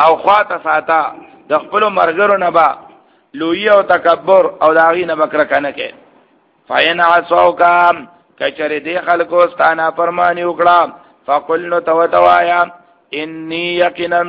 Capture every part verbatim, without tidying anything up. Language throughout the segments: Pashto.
او خواته ساته د خپل مرګرو نه با لوی او تکبر او داغي نه بکر کنه کې فین عصوک کچره دی خلکو ستانه فرمانی وکړه فقل نو تو توایا انی یقینا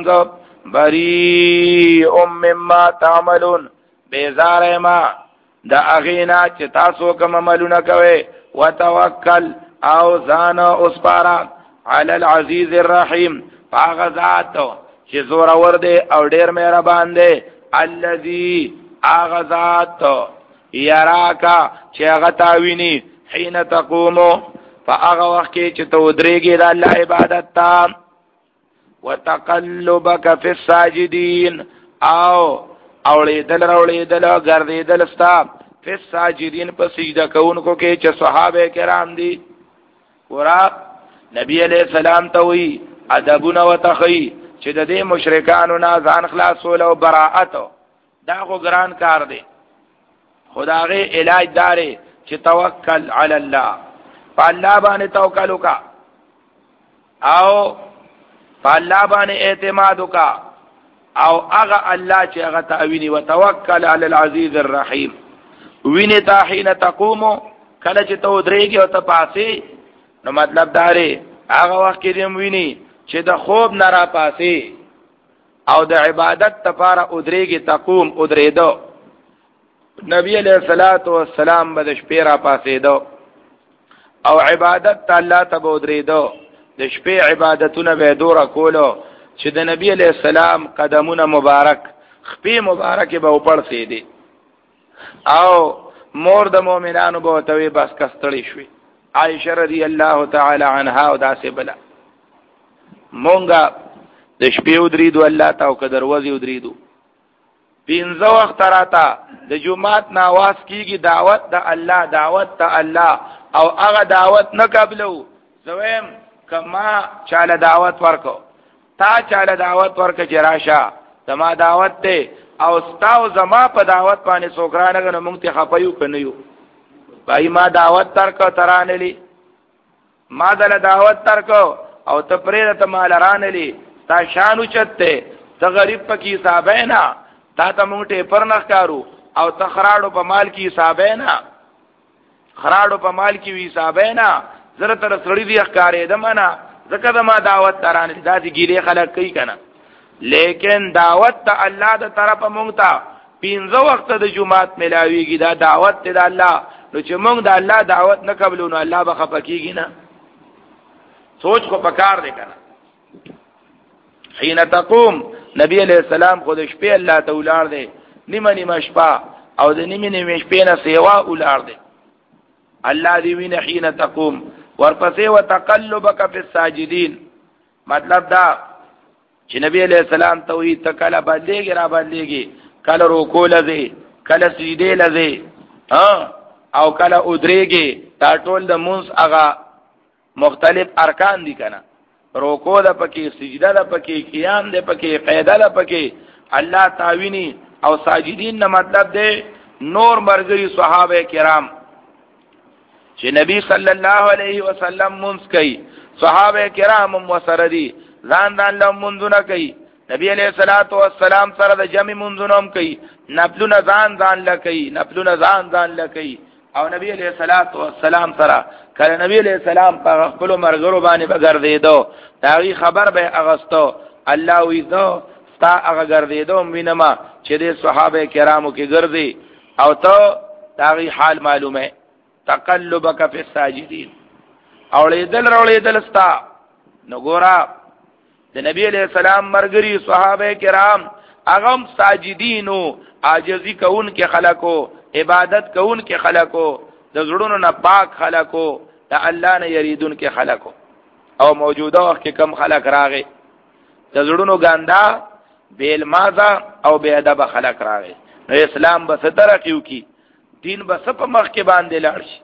بری ام مما تعملون بیزار ما دا اغینا چې تاسو کوم عملونه کوي وتوکل او ځان اوس پارا علی العزیز الرحیم فغذات چې زور اور دی او ډیر مهربان دی الذی اغذات یراکا چې هغه تاویني حين تقومو فاغه وخت کې چې تو درېږي د الله عبادت ته وتقلبک فی الساجدین او اولیدل رولیدل ګرځیدل ستا فی الساجدین په سجده کوونکو کې چې صحابه کرام دي ورا نبی علیہ السلام ته وی ادبونه وتخی چې د دې مشرکانو نه ځان خلاصول او براءت دا خو ګران کار دی خدای علاج داري چې توکل علی الله فالله باندې توکل وکا او فالله باندې اعتماد وکا او هغه الله چې هغه تعویني وتوکل علی العزیز الرحیم وینه تا حين تقوم کله چې تو درېږي او ته پاسې نو مطلب داري هغه وخت کې دې ویني چې د خوب نه را پاسې او د عبادت لپاره ادرېږي تقوم ادرېدو نبی علیہ الصلوۃ والسلام به د شپې را پاسېدو او عبادت الله ته ودرېدو د شپې عبادتونه به دورا کولو چې د نبی علیہ السلام قدمونه مبارک خپې مبارک به وپړسې دي او مور د مؤمنانو به توي بس کستړې شوي عائشہ رضی الله تعالی عنها او داسې بلا مونږه د شپې ودرېدو الله ته او قدر وځي ودرېدو پینځه وخت راته د جمعات ناواز کیږي دعوت د الله دعوت ته الله او هغه دعوت نه قبلو زویم کما چاله دعوت ورکو تا چاله دعوت ورکو جراشه زما دعوت ته او ستاو زما په دعوت باندې سوکرانه غو مونږ ته خپایو کنيو بای ما دعوت ترکو ترانلی ما دل دعوت ترکو او ته پرې ته مال رانلی تا شانو چته ته غریب پکې حسابینا تا ته مونږ ته پر نخ کارو او ته خراړو په مال کې حسابینا خراړو په مال کې حسابینا زره تر سړی دی ښکارې دمنه زکه د ما دعوت ترانلی دا دي ګیره خلک کوي کنه لیکن دعوت ته الله د طرفه مونږ ته پینځه وخت د جمعات ملاویږي دا دعوت ته د الله نو چې مونږ د الله دعوت نه قبلو نو الله به خپکیږي نه سوچ کو پکار دے کنه حين تقوم نبی علیہ السلام خود شپې الله ته ولار دے نیمه نیمه شپه او د نیمه نیمه شپې نه سیوا ولار دے الله دی وینه حين تقوم ورپسې وتقلبک فی الساجدین مطلب دا چې نبی علیہ السلام توحید تکلا بدلېږي را بدلېږي کله رکوع لذي کله سجده لذي ها او کله ادریږي دا ټول د مونږ هغه مختلف ارکان دي کنه رکوع د پکې سجده د پکې قیام د پکې قیدا د پکې الله تعاوني او ساجدین نه مطلب دی نور مرګري صحابه کرام چې نبی صلی الله علیه وسلم مونږ کوي صحابه کرام مسردي ځان ځان له مونږونه کوي نبی علیہ الصلوۃ والسلام سره د جمع منځونه هم کوي نفلونه ځان ځان لکوي نفلونه ځان ځان لکوي او نبی علیہ الصلوۃ والسلام سره کله نبی علیہ السلام په خپل مرګرو باندې بغردیدو داغي خبر به اغستو الله ویزو ستا هغه ګرځیدو وینما چې د صحابه کرامو کې ګرځي او ته داغي حال معلومه تقلبک فی الساجدین اولیدل رولیدل ستا نو ګورا د نبی علیہ السلام مرګري صحابه کرام اغم ساجدینو عاجزی کون کې خلقو عبادت کون کې خلقو د زړونو نه پاک خلقو د الله نه یریدون کې خلقو او موجوده وخت کې کم خلق راغی د زړونو ګاندا بیل مازه او بے ادب خلق راغی نو اسلام بس ترقیو کی دین بس په مخ کې باندې لاړ شي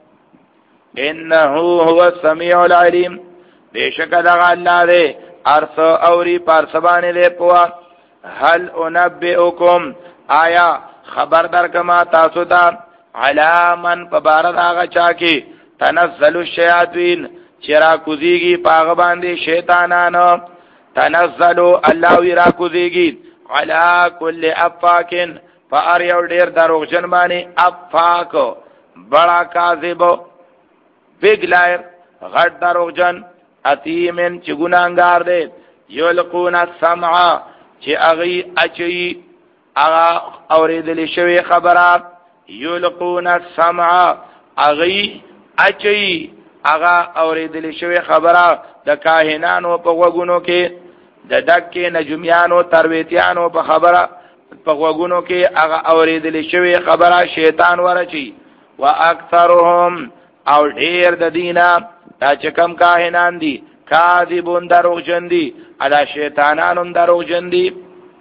انه هو السمیع العلیم بیشک دغه الله دی ارس اوری پارسبانه دی پوا هل انبئکم آیا خبر در کما تاسو ته علامن پبارد آغا چاکی تنزل الشیاطین چرا کوزیگی پاغ باندې شیطانانو تنزلوا الله وی را کوزیږي علی کل افاکن فار یو ډیر دروغجن باندې افاک بڑا کاذب بیگ لائر غټ دروغجن اتیمن چې ګناګار دی یلقون السمع چې اغي اچي اغا اوریدل شوی خبرات یلقون السمع اغي اچي اغا اوریدل شوی خبره د کاهنانو په وګونو کې د دکې نجومیانو ترویتیانو په خبره په وګونو کې اغا اوریدل شوی خبره شیطان ورچی واکثرهم او ډیر د دینه دا چې کم کاهنان دي کاذبون دروغجن دي ادا شیطانانو دروغجن دي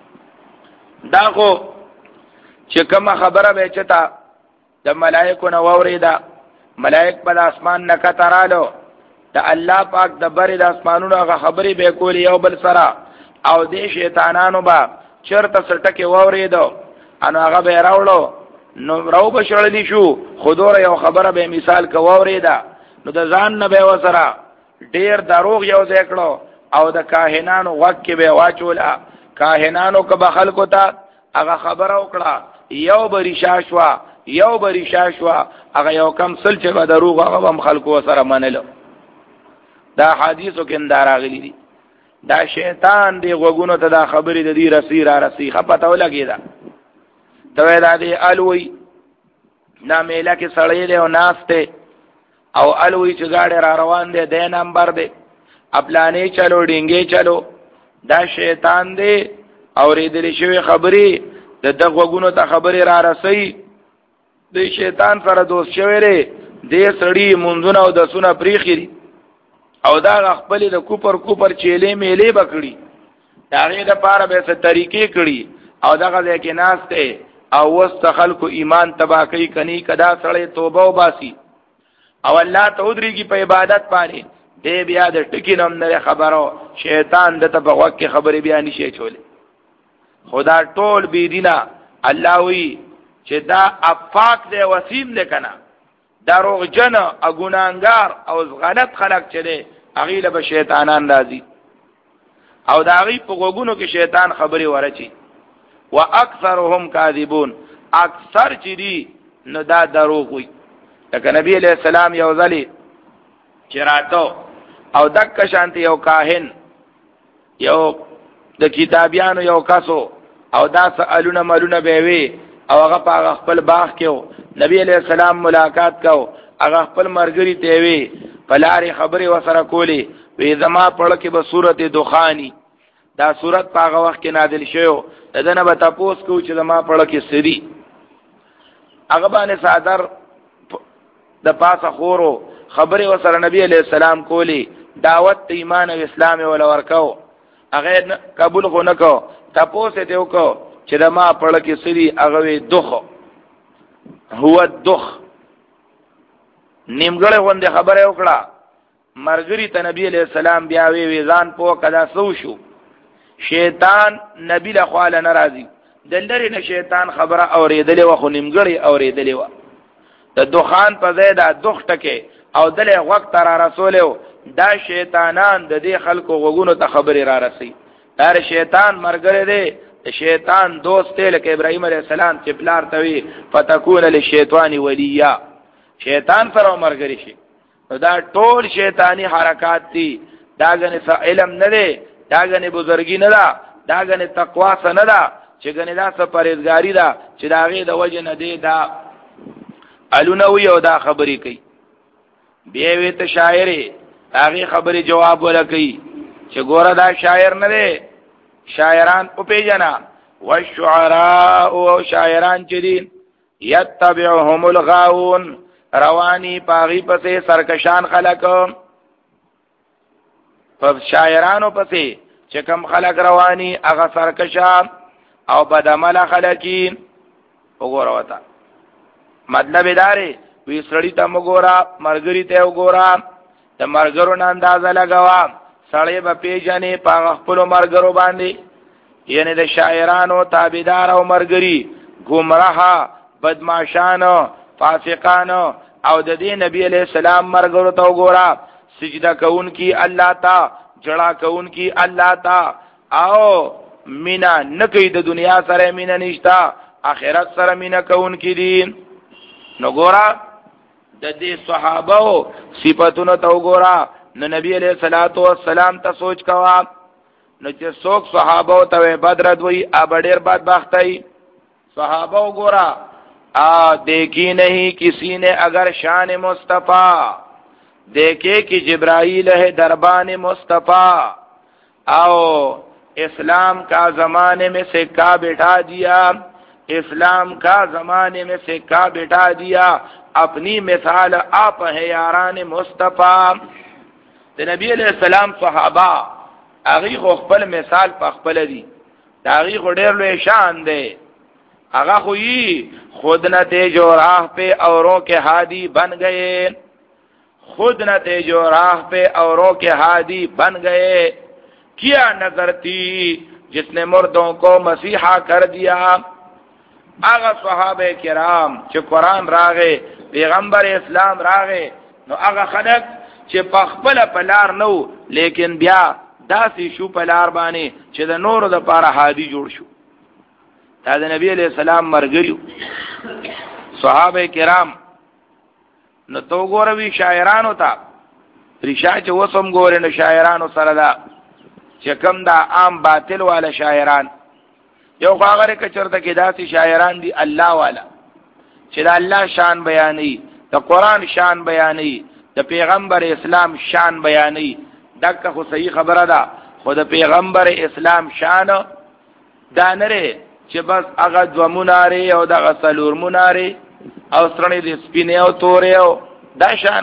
دا خو چې کوم خبره به چتا د ملائکو نو اوریدا ملائک په اسمان نه کترالو د الله پاک د بری د اسمانونو هغه خبرې به کول یو بل سره او د شیطانانو با چرته سټکه اوریدو انو هغه به راوړو نو راو بشړلی شو خودور یو خبره به مثال کو اوریدا نو د ځان نه به وسره ډیر دروغ یو ذکرو او د کاهنانو وخت کې به واچولا کاهنانو که بخل کو تا هغه خبره وکړه یو بری شاشوا یو بری شاشوا هغه یو کم سل چې به دروغ هغه هم خلکو سره منلو دا حدیثو کې اندراغلی دي دا شیطان دی غوګونو ته دا خبرې د دې رسی را رسی خپته ولګیدا ته دا دی الوی نا میله کې سړی له ناشته او الوی چې گاډي را روان دي د نمبر دی خپلانې چلو ډینګې چلو دا شیطان دی او ریدل شوی خبرې د دغه غوګونو ته خبرې را رسی د شیطان سره دوست شوی ری دې سړی منځونه او د سونه پریخي او دا خپل د کوپر کوپر چيلې میلې بکړي داغه د پاره به څه طریقې کړي او دغه ځکه ناشته او وست خلکو ایمان تبا کوي کني کدا سړی توبه وباسي او الله ته ودرېږي په عبادت باندې دې بیا د ټکی نوم نه خبرو شیطان د ته وخت خبرې بیا نشي چولې خدا ټول بی دینا الله وی چې دا افاق دی وسیم دی کنه دروغ جن او ګناګار او غلط خلق چره اغیله به شیطانان راځي او دا غي په وګونو کې شیطان خبري ورچی واکثرهم کاذبون اکثر چې دي نو دا دروغ وي لکه نبی علیہ السلام یو ځلی چراتو او دک شانتی یو کاهن یو د کتابیانو یو کاسو او دا سوالونه مالونه به وي او هغه په خپل باغ کې نبی علیہ السلام ملاقات کو هغه خپل مرګري ته وی پلاری خبره وسره کولی وی زما پړه کې به سورته دخانی دا سورته په هغه وخت کې نازل شوه دنه به تاسو کو چې زما پړه کې سری هغه باندې صادر د پاسه خورو خبره وسره نبی علیہ السلام کولی دعوت ایمان او اسلام ول ورکاو هغه قبول خو نه کو تاسو ته وکاو چې د ما پړه کې سری هغه دخ هو الدخ نیمګړې غونډه خبره وکړه مرګري ته نبی علیہ السلام بیا وی ویزان په کدا سو شو شیطان نبی له خواله ناراضي دلری نه شیطان خبره اوریدلې و خو نیمګړې اوریدلې و د دخان په ځای دا دخ ټکه او دله وخت را رسوله دا شیطانان د دې خلکو غوګونو ته خبره را رسي دا شیطان مرګره دی شیطان دوست ته لکه ابراهيم عليه السلام چې پلار توي فتكون للشیطان وليا شیطان سره مرګري شي دا ټول شیطانی حرکات دي دا غنه علم نه دی دا غنه بزرګي نه ده دا غنه تقوا نه ده چې غنه دا سپریزګاری ده چې دا غي د وجه نه دی دا الونوي او دا خبري کوي بیا وی ته شاعري هغه خبري جواب ورکړي چې ګوره دا شاعر نه دی شاعران او پیجنا والشعراء او شاعران چې دي يتبعهم الغاوون رواني پاغي پسې سرکشان خلق په شاعرانو پسې چې کوم خلق رواني هغه سرکشان او بدعمل خلقین وګوره وتا مطلب داري وی سړی ته وګوره مرګري ته وګوره د مرګرو نه اندازه لګوا سړی به پیژنې په خپل مرګرو باندې یعنی د شاعرانو تابعدار او مرګري گمراه بدمعشان فاسقان او د دې نبی علیہ السلام مرګرو ته وګوره سجده کوونکی الله تا جڑا کون کی الله تا او مینا نکی د دنیا سره مینا نشتا آخرت سره مینا کون کی دین. نو ګورا د دې صحابه صفاتونو ته ګورا نو نبی علیہ الصلوۃ والسلام ته سوچ کوا نو چې څوک صحابه ته بدر دوی ابډیر بدبختای صحابه ګورا آ دیکھی نہیں کسی نے اگر شان مصطفیٰ دیکھے کہ جبرائیل ہے دربان مصطفیٰ او اسلام کا زمانے میں سکہ بٹھا دیا اسلام کا زمانے میں سکہ بٹھا دیا اپنی مثال آپ ہے یاران مصطفیٰ. تے نبی علیہ السلام صحابہ اغي خپل مثال په خپل دي اغي ډېر لوی شان دی آغا خوئی خود نہ تیج و راہ پہ اوروں کے ہادی بن گئے خود نہ تیج و راہ پہ اوروں کے ہادی بن گئے کیا نظر تھی جس نے مردوں کو مسیحا کر دیا. آغا صحابہ کرام چھ قرآن راغے پیغمبر اسلام راغے نو آغا خلق چھ پخپل پلار نو لیکن بیا داسی شو پلار بانے چھ دا نور دا پارا ہادی جوڑ شو. دا نبی علیہ السلام مرګریو صحابه کرام نو تو ګوروي شاعرانو ته ریشا چې وسم ګورې نو شاعرانو سره دا چې کوم دا عام باطل والا شاعران یو هغه کچرته کې داسي شاعران دي الله والا چې دا الله شان بیانې د قران شان بیانې د پیغمبر اسلام شان بیانې دغه خو صحیح خبره ده خو د پیغمبر اسلام شان دا نره چې بس هغه دو موناره او دغه څلور موناره او سرنې د سپینې او تورې او دا شان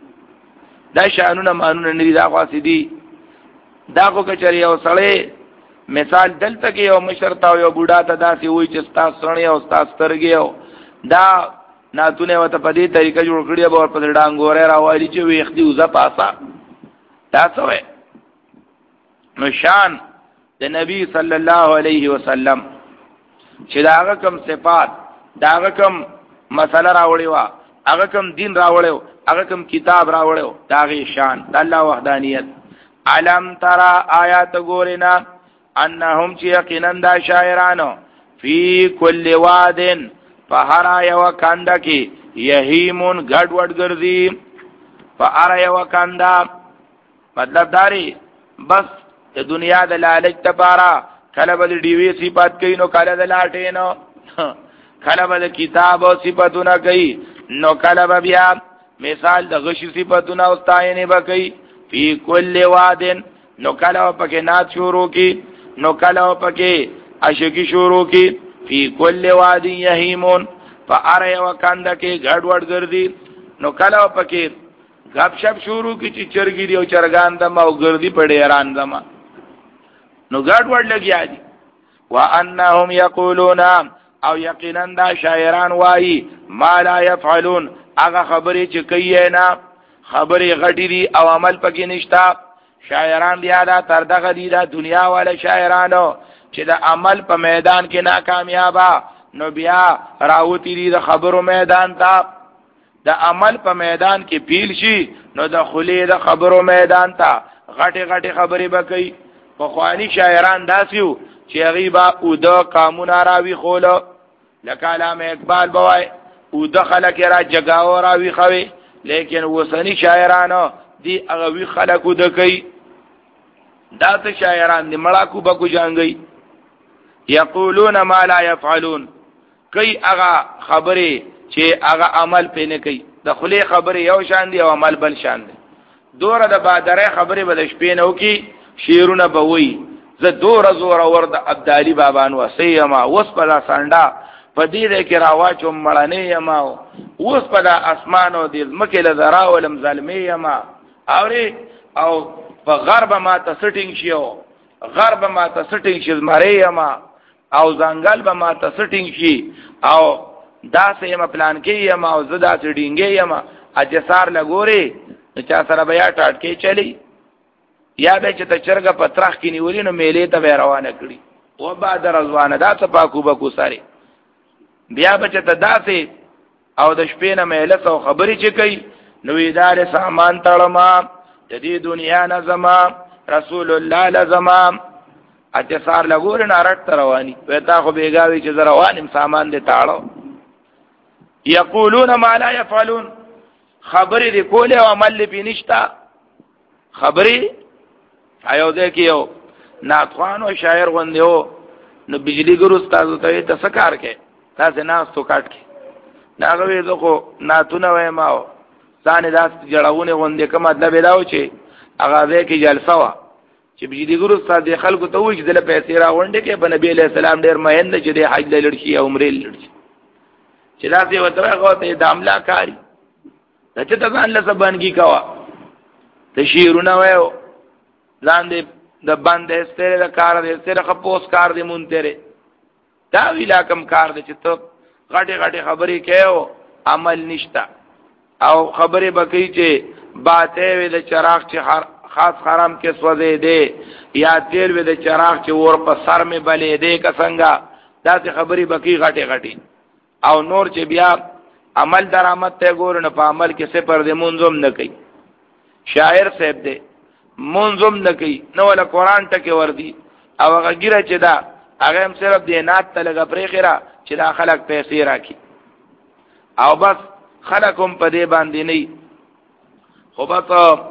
دا شانونه مانونه نه دي دا خاص دي دا کو کچري او سړې مثال دلته کې یو مشرتا او یو بوډا ته داسې وای چې ستا سرنې او ستا سترګې او دا ناتونه وته په دې طریقه جوړ کړی به په ډانګورې راوالي چې ویخ دی وزه پاسا دا څه نو شان د نبی صلی الله علیه وسلم چې داغه کم صفات داغه کم مسله راوړی وا هغه کم دین راوړیو هغه کم کتاب راوړیو داغه شان د الله وحدانیت. علم ترى آیات ګورینا انهم چې یقینا دا شاعرانو فی کل وادن فهر یو کنده کې یهیمون غډ وډ ګرځي فهر یو کنده مطلب داری بس د دنیا د لالچ لپاره کله به ډی وی صفات کوي نو کله د لاټې نو کله به کتاب او صفاتونه کوي نو کله به بیا مثال د غشي صفاتونه او تاینه به کوي فی کل وادن نو کله پکې نات شروع کی نو کله پکې عاشقی شروع کی فی کل واد یهیمون فاره وکاندا کې غړ وړ ګرځي نو کله پکې غب شپ شروع کی چې چرګی او چرګان دم او ګرځي پړې ران دم نو غړ وړ لګیا دي وانهم یقولون او یقینا دا شاعران وایي ما لا يفعلون هغه خبرې چې کوي نه خبرې غټې دي او عمل پکې نشتا. شاعران بیا دا تر دغه دي دا دنیا والا شاعرانو چې د عمل په میدان کې ناکامیابا نو بیا راوتی دي د خبرو میدان ته د عمل په میدان کې پیل شي نو د خلی د خبرو میدان ته غټې غټې خبرې وکړي. په خواني شاعران داسیو چې غیبا او د قانون راوي خولو لکه علامه اقبال بوای او د خلک را جگاو راوي خوي لیکن وسنی شاعرانو دی هغه وی خلکو د کوي دا ته شاعران دی مړه کو بکو جانګي یقولون ما لا يفعلون کوي هغه خبره چې هغه عمل پې نه کوي د خلی خبره یو شان دی او عمل بل شان دی. دوره د بادره خبره بل شپې نه وکي شیرونه بوي زه دوره زور اور د عبدالي بابا نو سیما وس په سانډا په دې کې راواچو مړنه یما اوس په د اسمانو د مکه له ذرا ولم ظلمي یما اوري او په غرب ما ته سټینګ شیو غرب ما ته سټینګ شي مری یما او ځنګل به ما ته سټینګ شي او داسې یم پلان کې یما او زدا سټینګ یما اجسار لګوري چا سره بیا ټاټ کې چلی یا به چې ته چرګ پترخ کې نیولې نو میلې ته روانه کړی او بعد رضوانه دا ته پاکو بکو ساري بیا بچ ته داسې او د شپې نه مهلت او خبرې چې کوي نو ادارې سامان تړما د دې دنیا نه زما رسول الله لزمام اتصار لګور نه رټ رواني وتا خو بیګاوي چې روانم سامان دې تاړو یقولون ما لا يفعلون خبرې دې کوله او عمل دې نشتا خبرې ایو دې کېو ناتخوان او شاعر غوندیو نو بجلی ګرو استاد ته تسکار کې تاسو ناس تو کاټ کې ناغوي زخه ناتونه وای ماو ځان داس جړاونه غوندې کوم مطلب داو چې هغه دې کې جلسه وا چې بجلی ګرو استاد خلکو ته وایي چې د پیسې راوړل کې په نبی له سلام ډېر مهند چې د حج لړ شي او عمره لړ شي چې دا دې وتره غوته د عملا کاری ته ته ځان له سبانګي کوا ته شیرونه وایو ځان دې د باندې ستره د کار دې ستره خپوس کار دې مونته دا ویلا کم کار دې چې ته غټي غټي خبرې کېو عمل نشتا او خبرې بکې چې باته وي د چراغ چې خاص حرام کې سوځې دې یا تیل وي د چراغ چې ور په سر مې بلې دې کسنګا دا څه خبرې بکې غټي غټي او نور چې بیا عمل درآمد ته ګور نه په عمل کې صفر دې منظم نه کوي شاعر صاحب دې منظم نه کوي نو ول قرآن ټکي وردی او هغه ګیره چې دا هغه هم صرف دې نات ته لګ پرې خیره چې دا خلک پیسې راکي او بس خلکم په دې باندې نه خو بس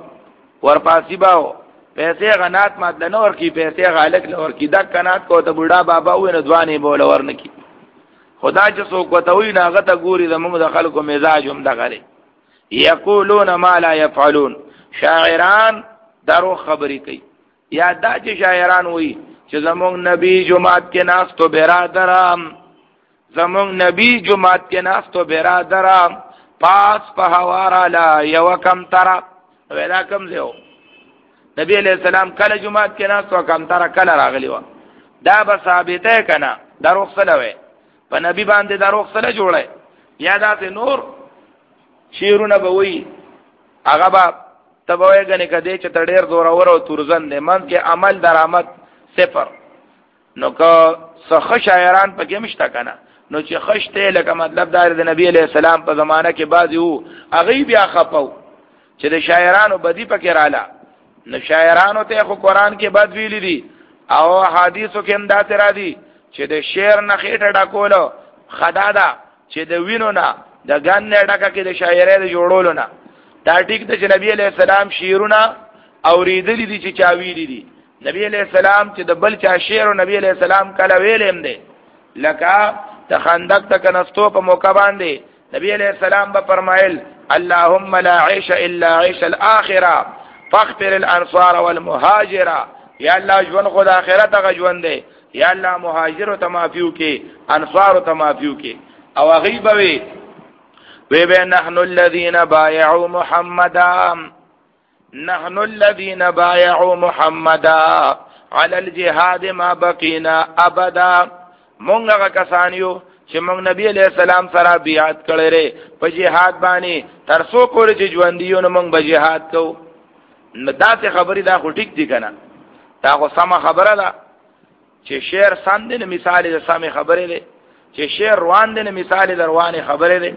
ورپاسی باو پیسې غنات ماده نه ورکی پیسې غالک نه ورکی دا کنات کو ته بوډا بابا وې نه ځواني بوله ورنکی خدا چې څوک وتوي نه غته ګوري زموږ د خلکو مزاج هم دغه یقولون ما لا يفعلون شاعران درو خبرې کوي یا دا چې شاعران وایي چې زموږ نبی جمعات کې ناس تو برادرام زموږ نبی جمعات کې ناس تو برادرام پاس په هوارا لا یو کم ترا ودا کم دیو نبی علیہ السلام کله جمعات کې ناس تو کم ترا کله راغلی و دا به ثابته کنا دروغ سلوي په نبی باندې دروغ سره جوړه یا دا نور شیرونه به وي هغه به تبوي غني کده چې تډیر زور اور او تورزن نه من کې عمل درآمد صفر نو که څخه شاعران پکې مشته کنه نو چې خشته لکه مطلب دار د نبی علیہ السلام په زمانہ کې بعض یو هغه بیا خپاو چې د شاعرانو بدی پکې رااله نو شاعرانو ته خو قرآن کې بد ویلي دي او حدیثو کې هم دا تر دي چې د شعر نه خېټه ډکولو خدا دا چې د وینو نه د ګان نه ډکه کې د شاعرۍ د جوړولو نه دا ټیک د نبی علیہ السلام شعرونه اوریدلې دي چې چا ویلي دي نبی علیہ السلام چې د بل چا شعر او نبی علیہ السلام کله ویلم دي لکه تخندق تکنستو په موقع باندې نبی علیہ السلام به فرمایل اللهم لا عيش الا عيش الاخره فاغفر الانصار والمهاجر یا الله ژوند خو د اخرت غ ژوند دی یا الله مهاجر ته معفو کې انصار ته معفو کې او غیب وی وی به نحن الذين بايعوا محمدا نحن الذين بايعوا محمدا على الجهاد ما بقينا ابدا مونږه کسانیو چې مونږ نبی علیہ السلام سره بیعت کړی ری په جهاد باندې تر څو پورې چې ژوند دیو نو مونږ به جهاد کوو دا څه خبرې دا خو ټیک دي کنه دا خو سم خبره ده چې شعر سم دي نه مثال د سم خبره ده چې شعر روان دي نه مثال د روانه خبره ده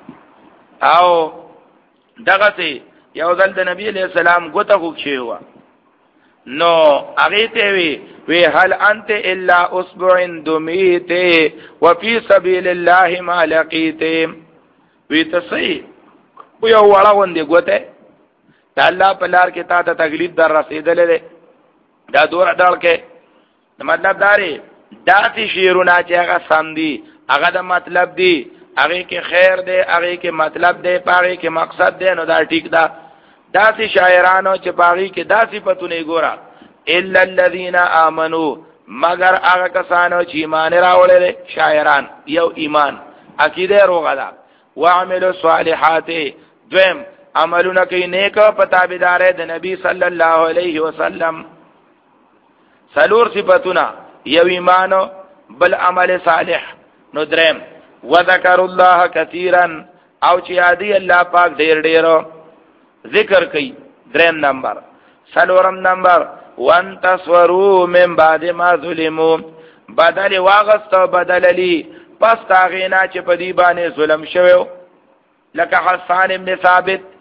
او دغه ته یو ځل د نبی علیہ السلام ګوته خوښي و نو هغه ته وی وی هل انت الا اصبع دمیت وفي سبيل الله ما لقيت وی تسي یو وړه وندې ګوته دا الله په لار کې تا ته تکلیف در رسیدلې دا دور ډال کې مطلب داري داسې شیرونه چې هغه سم دي هغه د مطلب دي هغه کې خیر دی هغه کې مطلب دی هغه کې مقصد دی نو دا ټیک ده داسې شاعرانو چې باغی کې داسې پتونه ګورا الا الذين امنوا مگر هغه کسانو چې ایمان راوړل شاعران یو ایمان عقیده روغه ده وعملوا الصالحات دویم عملونه کوي نیک په تابعداري د نبی صلی الله علیه وسلم سلور صفاتونه یو ایمان بل عمل صالح نو دریم وذكر الله كثيرا او چې یادی الله پاک ډیر ډیر ذکر کوي دریم نمبر سلورم نمبر وان تصوروا من بعد ما ظلموا بدل واغست بدل لی پس تاغینا چې په دی باندې ظلم شوو لکه حسان ابن ثابت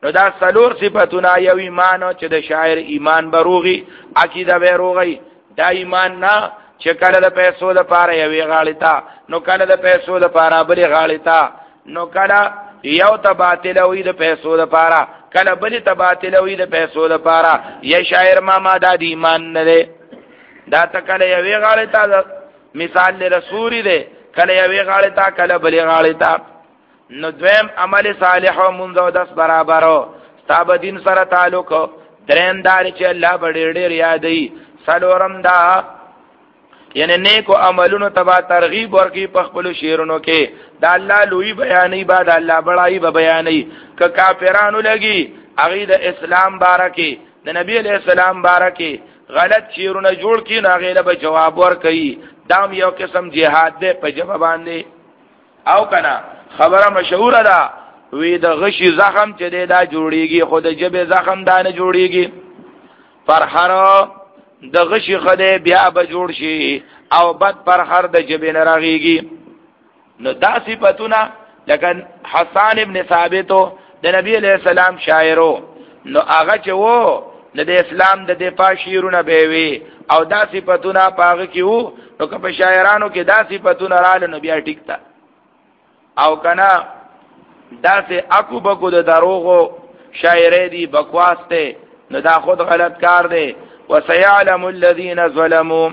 نو دا څلور صفاتونه یو ایمان چې د شاعر ایمان بروغي عقیده به روغي دا ایمان نه چې کله د پیسو لپاره یوې غاړې ته نو کله د پیسو لپاره بلې غاړې ته نو کله یو ته باطل وي د پیسو لپاره کله بلې ته باطل وي د پیسو لپاره یا شاعر ماما دا د ایمان نه دی دا ته کله یوې غاړې ته مثال له رسول دی کله یوې غاړې ته کله بلې غاړې ته نو دویم عمل صالح او منځ او داس برابر ستاب دین سره تعلق درین دار چې الله بډې ډېر یادې سلورم دا یعنی نیکو عملونو تبا ترغیب ورکی په خپل شیرونو کې دا الله لوی بیانې بعد الله بڑای به بیانې ک کافرانو لګي هغه د اسلام بارکه د نبی علیہ السلام بارکه غلط شیرونه جوړ کی نه غیله به جواب ورکړي دام یو قسم جهاد ده په جواب باندې او کنا خبره مشهوره ده وی د غشي زخم چې دا جوړیږي خود جبه زخم دا نه جوړیږي پر هر د غشي خده بیا به جوړ شي او بد پر هر د جبه نه راغيږي نو دا صفاتونه لکه حسان ابن ثابت د نبی علیہ السلام شاعرو نو هغه چې وو د اسلام د دفاع شیرونه به وي او دا صفاتونه پاغه کې وو نو که په شاعرانو کې دا صفاتونه رااله نو بیا ټیک تا او کنا دا سه اکو بکو د دروغو شاعری دی بکواس ته نو دا خود غلط کار دی وسيعلم الذين ظلموا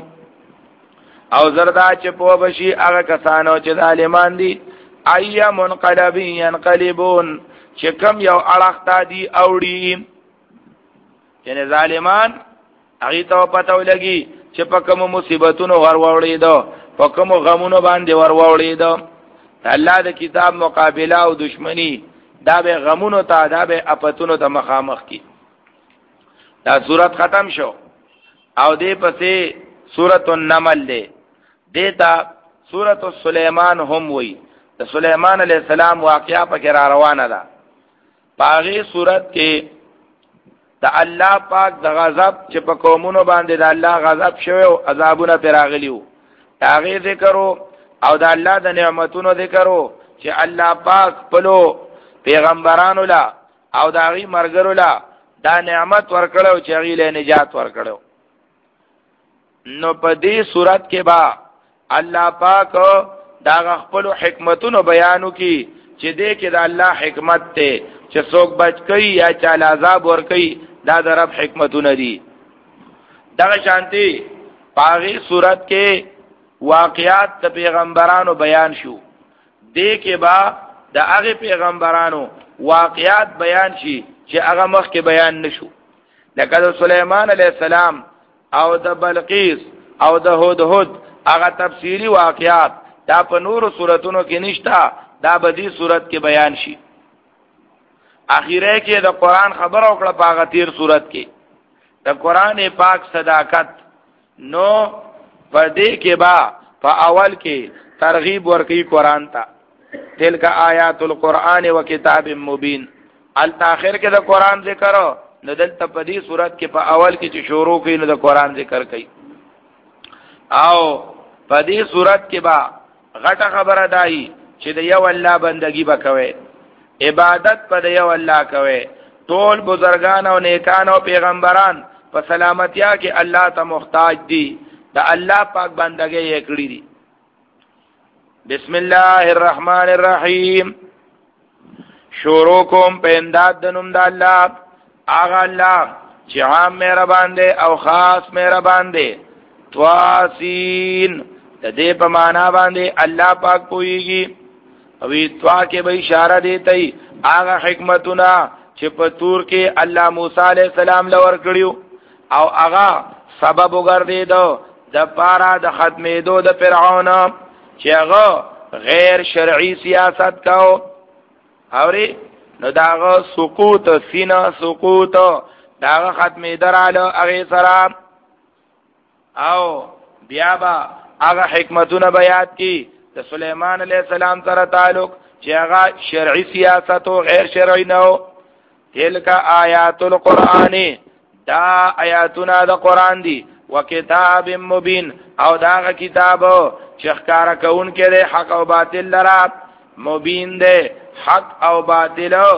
او زردا چې په بشي هغه کسانو چې ظالمان دي ايا منقلب ينقلبون چې کم یو اړختا دي اوړي یعنی ظالمان هغه ته پته ولګي چې په کوم مصیبتونو وروړې ده په کوم غمونو باندې وروړې ده الله د کتاب مقابله او دشمنی دا به غمونو ته دا به اپتونو ته مخامخ کی دا سورت ختم شو او دې پسې سورۃ النمل ده دیتا سورۃ سلیمان هم وی د سلیمان علیہ السلام واقعا پکې را روانه ده باغی سورت کې د الله پاک د غضب چې په قومونو باندې د الله غضب شوی او عذابونه پر راغلیو هغه ذکرو او د الله د نعمتونو ذکرو چې الله پاک پلو پیغمبرانو لا او د هغه مرګرو لا دا نعمت ورکړو چې هغه له نجات ورکړو نو په دې صورت کې با الله پاک دا خپل حکمتونو بیانو کی چې دې کې د الله حکمت ته چې څوک بچ کوي یا چاله عذاب ور کوي دا د رب حکمتونه دي دغه شانتي پاغي صورت کې واقعات د پیغمبرانو بیان شو دې کې با د هغه پیغمبرانو واقعات بیان شي چې هغه مخ کې بیان نشو لکه د سليمان عليه السلام او د بلقیس او د هدهد هغه تفصیلی واقعات دا په نور سوراتونو کې نشتا دا به دې صورت کې بیان شي اخیره کې د قران خبر او کړه پاغه تیر صورت کې د قران پاک صداقت نو پردې کې با په اول کې ترغیب ورکی قران ته تلک آیات القرآن و کتاب مبین التاخر کې د قران ذکر نو دلته په دې صورت کې په اول کې چې شروع کړي نو د قران ذکر کوي او په دې صورت کې با غټه خبره دای چې د یو الله بندگی وکوي عبادت په یو الله کوي ټول بزرگان او نیکان او پیغمبران په سلامتیا کې الله ته محتاج دي دا الله پاک بندګي یې کړی دي بسم الله الرحمن الرحیم شروع کوم په امداد د نوم د الله هغه الله چې عام مهربان دی او خاص مهربان دی تواسین د دې په معنا باندې الله پاک پويږي او توا کې به اشاره دیتای هغه حکمتونه چې په تور کې الله موسی عليه السلام لور کړیو او هغه سبب وګرځیدو د پارا د ختمېدو د فرعون چې هغه غیر شرعي سیاست کاو اوري نو داغه سقوط سینا سقوط داغه ختمې دراله هغه سره او بیا با هغه حکمتونه بیان کی د سليمان عليه السلام سره تعلق چې هغه شرعي سیاست او غیر شرعي نو تلک آیات القرآن دا آیاتونه د قران دي وکتاب مبین او دا کتاب چې ښکارا کون کې د حق او باطل لرا مبین ده حق او باطل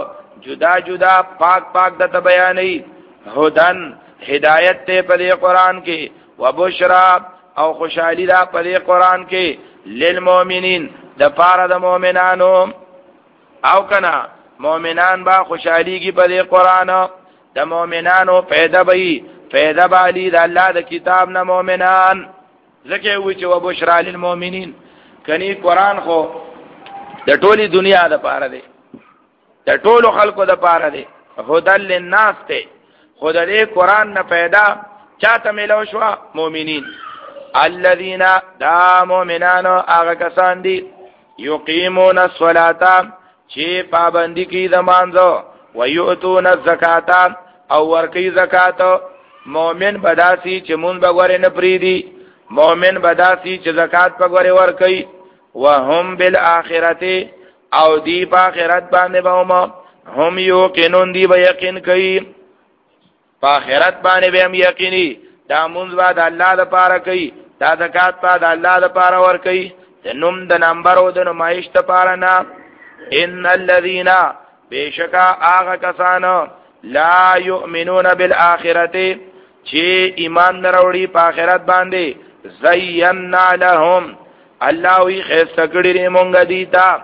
جدا جدا پاک پاک د بیانې هدن هدایت ته په قرآن کې وبشرا او خوشحالی دا په قرآن کې للمؤمنین د پاره د مؤمنانو او کنا مؤمنان با خوشحالیږي په قرآن د مؤمنانو پیدا وي پیدا بالی د الله د کتاب نه مؤمنان زکه وی چې وبشرا للمؤمنین کني قرآن خو د ټولي دنیا د پاره دی د ټولو خلکو د پاره دی هدل للناس ته خدای قرآن نه پیدا چاته ملو شو مؤمنین الذين دا مؤمنانو هغه کسان دي یقیمون الصلاة چې پابندي کوي د مانځو ويؤتون الزکات او ورکی زکات مؤمن بداسي چې مونږ بغور نه پریدي مؤمن بداسي چې زکات بغور ورکی وهم بالآخرته او دی په آخرت باندې باوم هم یقینون دی به یقین کوي په آخرت باندې به هم یقیني دا مونږ بعد الله د پاره کوي دا زکات په د الله د پاره ور کوي د نوم د نمبر او د نمایش ته پاره نه ان الذين بشکا آغا کسانو لا یؤمنون بالآخرته چې ایمان نراوړي په آخرت باندې زینا لهم الله وی خسته کړي مونږ دي تا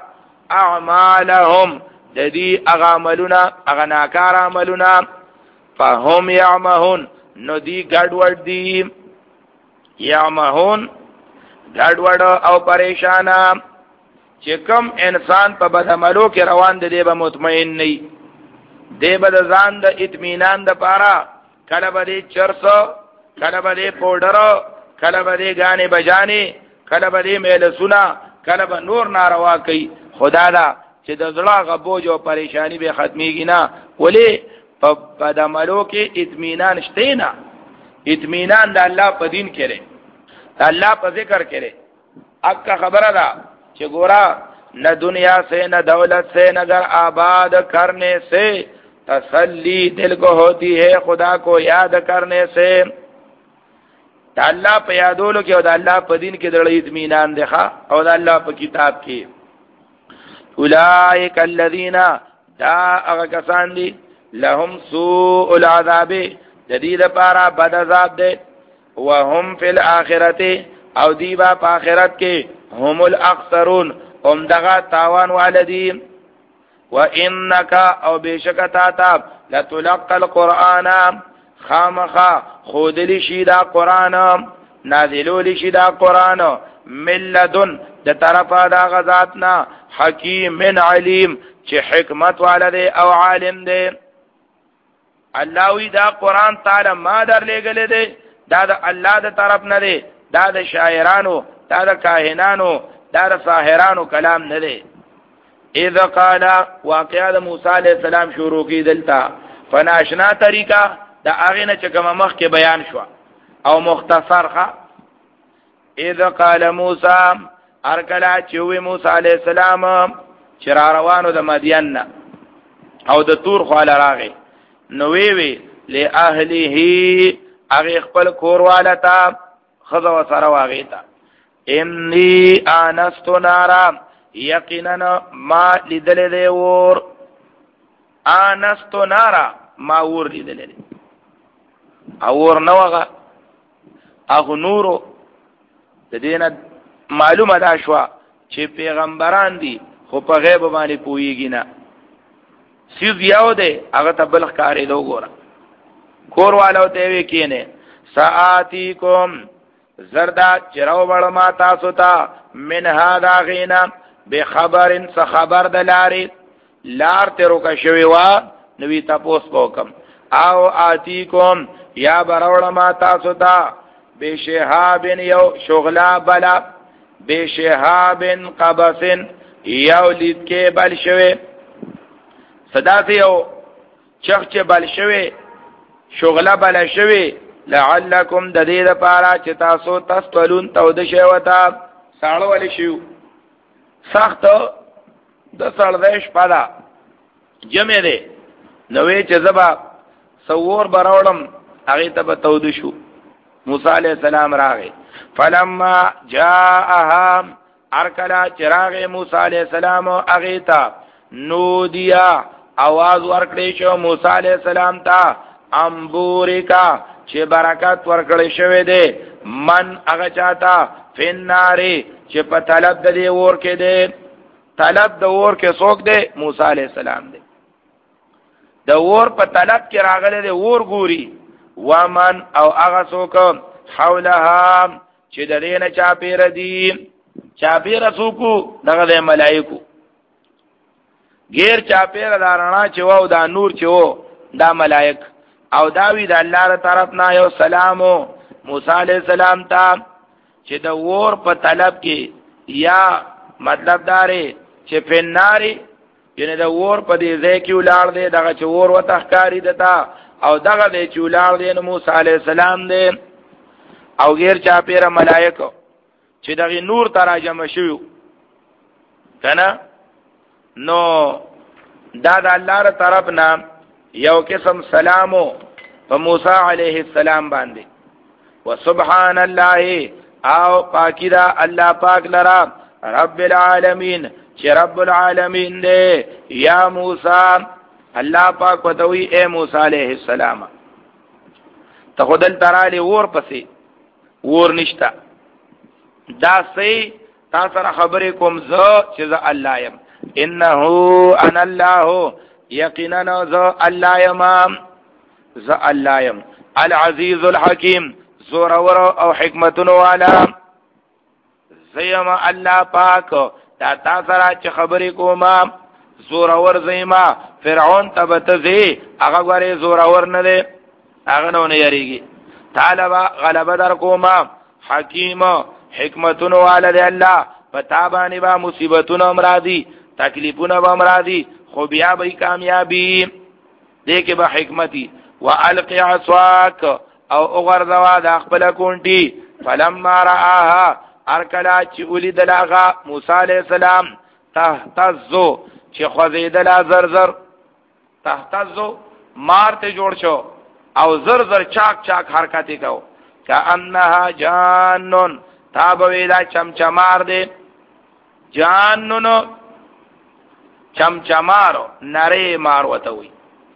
اعمالهم د دې اعمالنا اغناکار عملنا فهم يعمهون نو دی ګډوډ دی یعمهون ګډوډ او پریشان چې کوم انسان په بدعملو کې روان دی به مطمئن نه دی به ځان د اطمینان د پاره کله به چرسو کله به پودر کله به غانې بجانې کله به میل سنا کله به نور ناروا کوي خدا دا چې د زړه غبوج او پریشانی به ختميږي نه ولی په بدعملو کې اطمینان شته نه اطمینان د الله په دین کې الله په ذکر کې اکا خبره ده چې ګورا نہ دنیا سے نہ دولت سے نگر آباد کرنے سے تسلی دل کو ہوتی ہے خدا کو یاد کرنے سے دا اللہ په یادولو کې او دا الله په دین کې د اطمینان ده او دا الله په کتاب کې اولئک الذین دا هغه کسان دي لهم سوء العذاب جدید لپاره بد عذاب ده وهم فی الاخرته او دی با په آخرت کې هم الاخسرون هم دغه تاوان والدی وانک او بشکتا تا لتلقى القرآن خامخا خودلی شي دا قرآن نازلول شي دا قرآن ملذن د طرفا دا غزاتنا حکیم من علیم چې حکمت والده او عالم ده الله وی دا قرآن تعالی ما در لګل ده دا د الله د طرف نه ده دا د شاعرانو دا د کاهنانو دا د ساحرانو کلام نه ده اذا قال واقعا د موسی علیہ السلام شروع کی دلتا فناشنا طریقہ دا هغه نه چې کوم مخ کې بیان شو او مختصر ښه اذا قال موسی ارکلا چې وی موسی علیہ السلام چې را روانو د مدین او د تور خواله راغی نو وی وی له اهله هغه خپل کور والتا خذ سره واغیتا انی انست نارا یقینا ما لیدل دی ور انست نارا ما ور لیدل دی اور نوغه اغه نورو د دینه معلومه دا شو چې پیغمبران دي خو په غیب باندې پویږي نه سیز یاو دی هغه تبلغ کاری دو ګوره کور والو ته وی کینه ساعتیکم زردا چراو بڑا ما تاسو تا من هادا غینا بے خبرن سا خبر دلاری لار تیرو کا شویوا نوی تا پوس پوکم او آتیکم یا براوڑا ما تاسو تا بے شہابن یو شغلا بلا بے شہابن قبسن یو لید کے بل شوی صدا سی یو چخ چه بل شوی شغلا بل شوی لعلکم د دې لپاره چې تاسو تاسو تو د شیوتا ساړو ولې شو سخت د سړدش پادا جمع ده نوې چې زبا سوور براوړم هغه ته به تو شو موسی علیہ السلام راغی فلما جاءها ارکلا چراغ موسی علیہ السلام هغه ته نودیا आवाज ورکړې شو موسی علیہ السلام ته امبوریکا چې برکت ورکړې شوی دی من هغه چاته فناری چې په طلب د دې ور کې دی طلب د ور کې څوک دی موسی علیہ السلام دی د ور په طلب کې راغلی دی ور ګوري ومن او هغه څوک حولها چې د دې نه چاپیر دي چاپیر څوک دغه د ملائکو غیر چاپیر دارنا چې وو دا نور چې وو دا ملائک او داوی د الله تر طرف نه یو سلامو موسی علیہ السلام ته چې د ور په طلب کې یا مطلب داري چې فناری یعنی د ور په دې ځای کې ولار دی دغه چې ور وته ښکاری دتا او دغه دې چې ولار دی نو موسی علیہ السلام دی او غیر چاپیر ملائکه چې دغه نور تراجم شوی کنه نو دا د الله تر طرف نه یو قسم سلامو په موسی علیہ السلام باندې وسبحان الله او پاکی دا الله پاک لرا رب العالمین چې رب العالمین دے یا موسی الله پاک وتوی اے موسی علیہ السلام ته خدل ترالی ور پسې ور نشتا دا سي تاسو سره خبرې کوم زه چې زه الله يم انه انا الله یقینا زه الله يم زه الله يم العزیز الحکیم زور او حکمتونو والا زیم الله پاک دا تاسو را چې خبرې کوم زور اور زیما فرعون تبتزی هغه غره زور اور نه دی هغه نه یریږي طالبا غلبه در کوم حکیم حکمتونو والا دی الله پتا باندې با مصیبتونو امراضی تکلیفونو با امراضی خو بیا به کامیابی دې کې به حکمتي والقي عصاك او اغرزوا دا خپل کونټي فلما راها ارکلا چې ولید لاغه موسی عليه السلام تهتزو چې خوځیدل زرزر تهتزو مارته جوړ شو او زرزر چاک چاک حرکت وکاو کانها جانن تابوی دا چمچمار دی جانن چمچمارو نری مار وتوي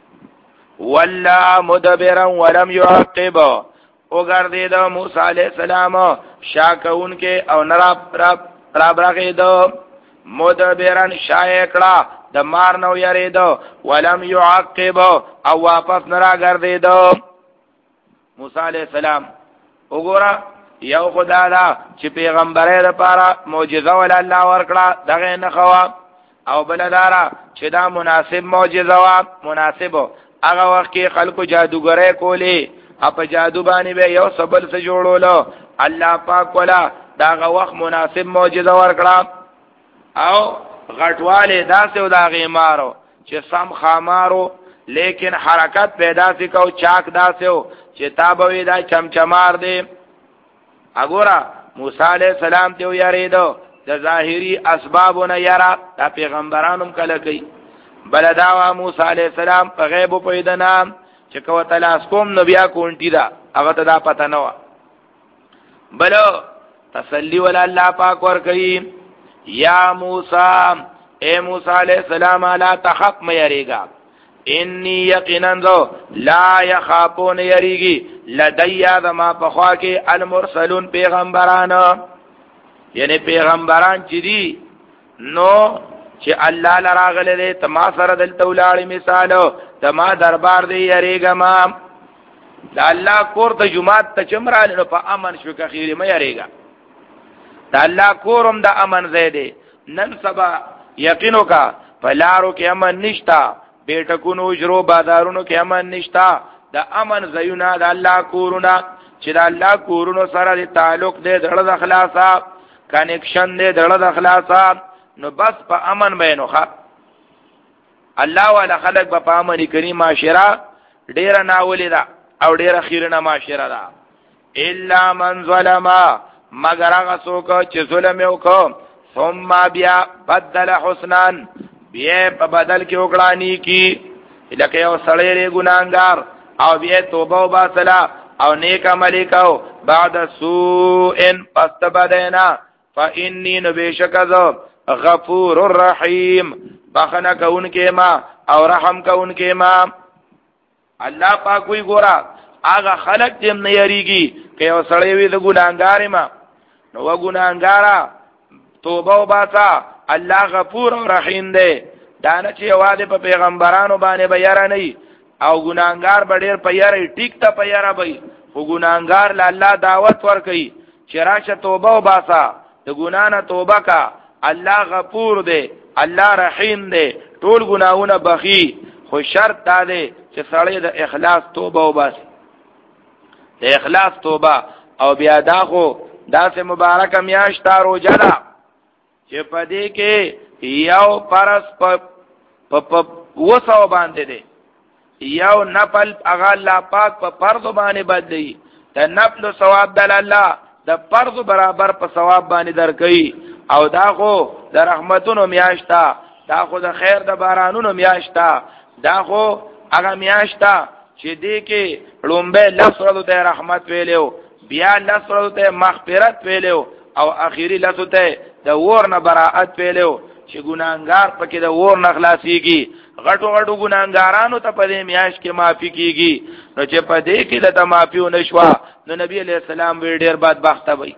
ولا مدبرا ولم يعقب او ګرځي د موسی عليه السلام شاکون کې او نرا را برغې دو مدبرا شایکړه د مار نو یری دو ولم يعقب او واپس نرا ګرځي دو موسی عليه السلام وګوره یو خدای دا چې پیغمبره لپاره معجزه ول الله ورکړه دغه نه خوا او بلدارا چې دا مناسب معجزه وا مناسبو هغه وخت کې خلکو جادوګرې کولې په جادو باندې به یو سبل څه جوړولو الله پاک ولا داغه وخت مناسب معجزه ورکړه او غټواله داسې او دا غیمارو چې سم خامارو لیکن حرکت پیدا سکو چاک داسې چې تابوي دا چمچمار دی اګورا موسی علیہ السلام ته یریدو د ظاهری اسبابونه یرا د پیغمبرانو کله کوي بلداوا موسی علیہ السلام په غیب پیدنا چې کو تلاس کوم نبیا کونټی دا هغه ته دا پته نه و بلو تسلی ول الله پاک ور کوي یا موسی اے موسی علیہ السلام لا تخف مې یریگا انی یقینا ذو لا یخافون یریگی لدیا ذما پخوا کې المرسلون پیغمبرانو یعنی پیغمبران چې دي نو چې الله لراغله دې تما سره دلته ولاړې مثالو تما دربار دې یریګه ما دا الله کور ته جمعات ته چمرال نو په امن شو که خیر مې یریګه دا الله کورم د امن زیده نن سبا یقینو کا پلارو کې امن نشتا بیٹکونو جرو بازارونو کې امن نشتا د امن زیونه د الله کورونه چې د الله کورونو سره د تعلق دې دړه د اخلاصا کنیکشن دې دړه د اخلاصا نو بس په امن بینو ښا الله والا خلق په امن کریم معاشره ډیر ناولې ده او ډیر خیرنه معاشره ده الا من ظلم مگر هغه څوک چې ظلم وکړ ثم بیا بدل حسنا بیا په بدل کې وکړانی کی لکه یو سړی ری ګناګار او بیا توبه وباسلا او نیک عمل کو بعد سوء پس بدینا فإني نبشک ذو غفور الرحیم بخنه کون کې ما او رحم کون کې ما. الله پاک وی ګورا هغه خلق دې نه یریږي که یو سړی وي د ګناګار ما نو و ګناګارا توبه وباسا الله غفور او رحیم دی. دا نه چې واده په پیغمبرانو باندې بیار نه او ګناګار بډیر پیاره ټیک ته پیاره وي خو ګناګار له الله دعوت ور کوي چې راشه توبه وباسا د ګنا نه توبه کا. الله غفور دی الله رحیم دی ټول ګناونه بخي خو شرط دا دی چې سړی د اخلاص توبه وباسي د اخلاص توبه. او بیا دا خو داسې مبارک میاشت روزه ده چې په دې کې یو پرس په په وسو باندې دی یو نفل هغه الله پاک په فرض باندې بدلی د نفل ثواب د الله د فرض برابر په ثواب باندې درکې. او دا خو د رحمتونو میاشتا دا خو د خیر د بارانونو میاشتا دا خو هغه میاشتا چې دې کې لومبه لسرو ته رحمت ویلو بیا لسرو ته مغفرت ویلو او اخیری لسرو ته د ور نه براءت ویلو چې ګناګار پکې د ور نه خلاصيږي. غټو غټو ګناګارانو ته په دې میاش کې معافي کیږي. نو چې په دې کې د معافي ونشوا نو نبی عليه السلام وی ډیر بدبخت وي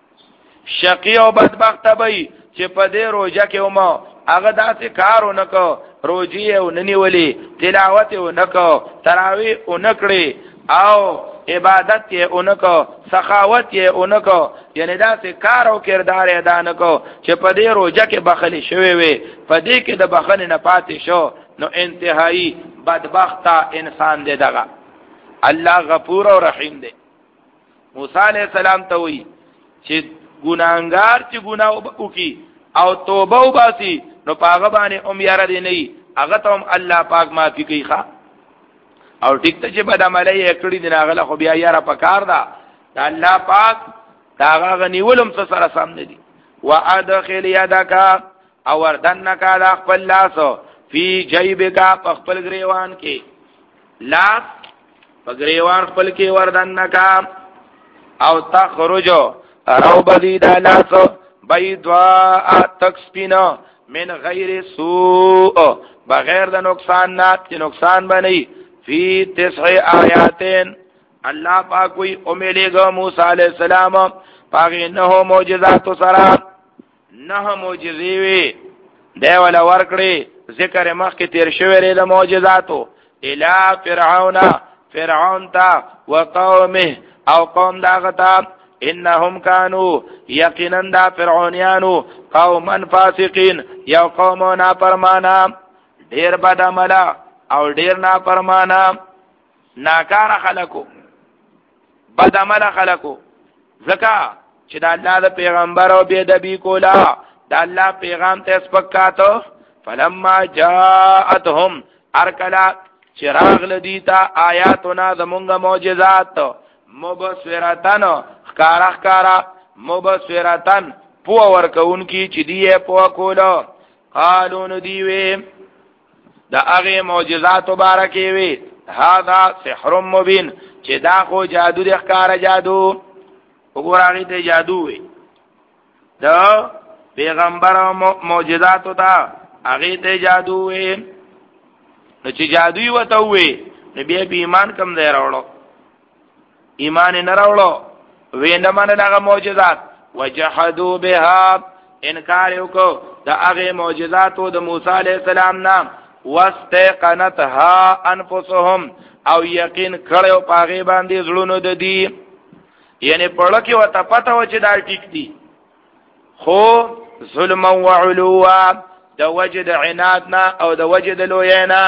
شقی او بدبخت وي چې په دې روزه کې ومو هغه داسې کارونه کو روزي او ننیولي تلاوت او نکو تراویح او نکړي او عبادت یې اونکو سخاوت یې اونکو یعنی داسې کار او کردار ادا نکو چې په دې روزه کې بخلی شوی وي په دې کې د بخنه نه پاتې شو نو انتهایی بدبخت انسان دی. دغه الله غفور او رحیم دی. موسی علیہ السلام ته وی چې ګناګار چې ګناه وکي او توبه وباسي نو پاغه باندې ام یاره دی نه هغه ته هم الله پاک معافي کوي ښا. او ټیک ته چې بد عملي کړی دی هغه خو بیا یاره پکار دا د الله پاک دا هغه نیولم څه سره سم نه دي. وادخل يدك او وردنك على خپل لاس فی جیبک په خپل گریوان کې لاس په گریوان خپل کې وردنک او تخرج رو بدی دا لاس بیضاء تکسپینا من غیر سوء بغیر د نقصان نه چې نقصان بنئ فی تسع آیاتین. الله پاک وی اوملیگا موسی علیہ السلام پاگی نهو معجزات سرا نه معجزی وی دیوالا ورکڑی ذکر مخ کی تیر شوری دا معجزاتو الى فرعون فرعون تا وقومه او قوم داغتا انهم کانو یقینا دا فرعونیانو قوما فاسقین یو قومو ناپرمانا ډیر بد عملا او ډیر ناپرمانا ناکار خلقو بد عمل خلقو زکا چې د الله د پیغمبر او بی ادبی کولا د الله پیغام ته سپکاتو فلما جاءتهم ارکلا چراغ لدیتا آیاتنا زمونږ معجزات مبصرتن خکارا خکارا مبصرتن پو ورکون کی چې دی پو کولو قالون دیوی دا هغه معجزات مبارکې وي هاذا سحر مبین چې دا خو جادو د ښکارا جادو وګورئ ته جادو وي دا پیغمبر معجزات تا هغه ته جادو وي نو چې جادوی وته وي نبی به ایمان کم دی راوړو ایمان نه راوړو وینه باندې هغه معجزات وجحدوا بها انکار وکړو دا هغه معجزات د موسی علیہ السلام نام واستيقنتها انفسهم او یقین کړو پاغه باندې زړونو د دی یعنی پړه کې وته پته و چې دا ټیک دی خو ظلم او علوا د وجد عنادنا او د وجد لوینا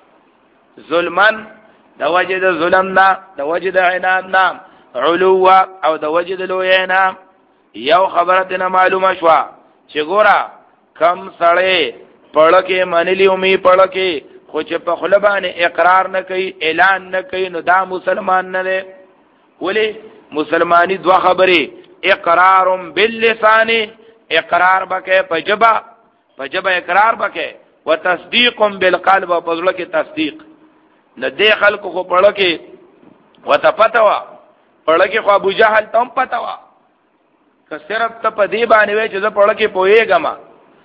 ظلمن د وجد ظلمنا د وجد عنادنا علوا او د وجد لوینا یو خبرتنا معلومه شو چې ګورا کم سړی پړکه منلی اومي پړکه خو چې په خلبانه اقرار نه کوي اعلان نه کوي نو دا مسلمان نه دی. ولی مسلمانی دوا خبره اقرار باللسان اقرار بکې پجبا پجبا اقرار بکې وتصدیق بالقلب او پزړه کې تصدیق نه دی. خلکو خو پړکه وته پتاوا پړکه خو ابو جهل تم پتاوا که صرف ته په دی باندې وای چې زه پړکه پويګم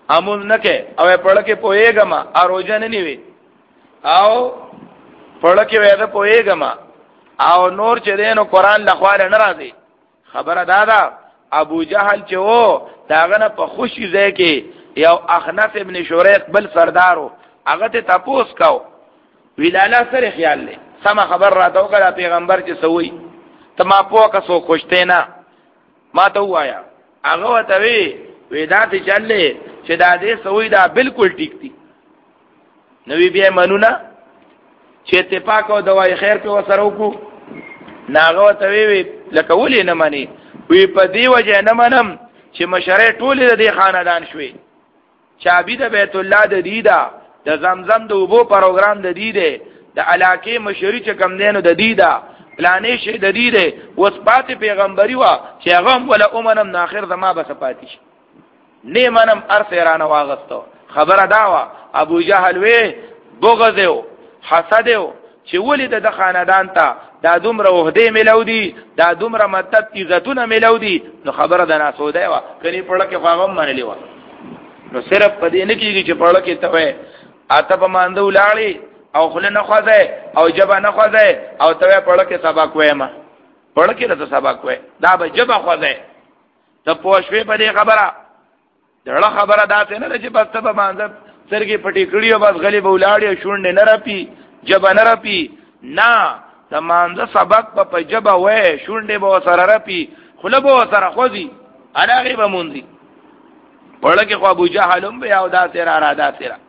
امون نکه او پړکه پويګما اروجن نیوي او پړکه وېده پويګما او نور چې دینو قران لخواله ناراضي خبره دادا ابو جهل چې وو داغه په خوشي ځای کې یو اخنف ابن شریق بل سردارو هغه ته تاسو کاو ویلاله سره خیال لې سم خبر را ته وکړه پیغمبر چې سوي ته ما پوکه سو خوشته نه ما ته وایا هغه وته وی وېدا ته چلې چې دا دې سوي دا بالکل ټیک دي نوې بیا منونه چې اتفاق او دوای خیر په وسره وکړو ناغه ته وی لکه ولې نه مانی وی په دی وجه نه منم چې مشره ټوله د خاندان شوي چابي د بیت الله د دیدا د زمزم د وبو پروګرام د دیده د علاقه مشری چې کم دینو د دیدا پلانې شي د دیده وسپات پیغمبري وا چې هغه ولا امنم ناخر زما بس پاتې شي نه منم ارسرانه واغستو خبره داوا ابو جهل وی بغضو حسدو چې ولید د خاندان ته دا دومره وحده ملودي دا دومره مدد عزتونه ملودي نو خبره د ناسوده وا کني پړه کې فاغم منلی وا نو صرف پدې نه کیږي چې پړه کې ته وې اته په ماندو لاړی او خله نه خوځه او جبا نه خوځه او ته پړه کې سبق وې ما پړه کې ته سبق وې دا به جبا خوځه ته پوښوي په دې خبره دړه خبره داسې نه چې بس ته په مانځ سرګي پټي کړی او بس غلي بولاړي شونډه نه رپی جبا نه رپی نه د مانځ سبق په جبا وې شونډه به سره رپی خله به سره خوځي هغه به مونږي پړه کې خو ابو جهلم به او دا سره را دا سره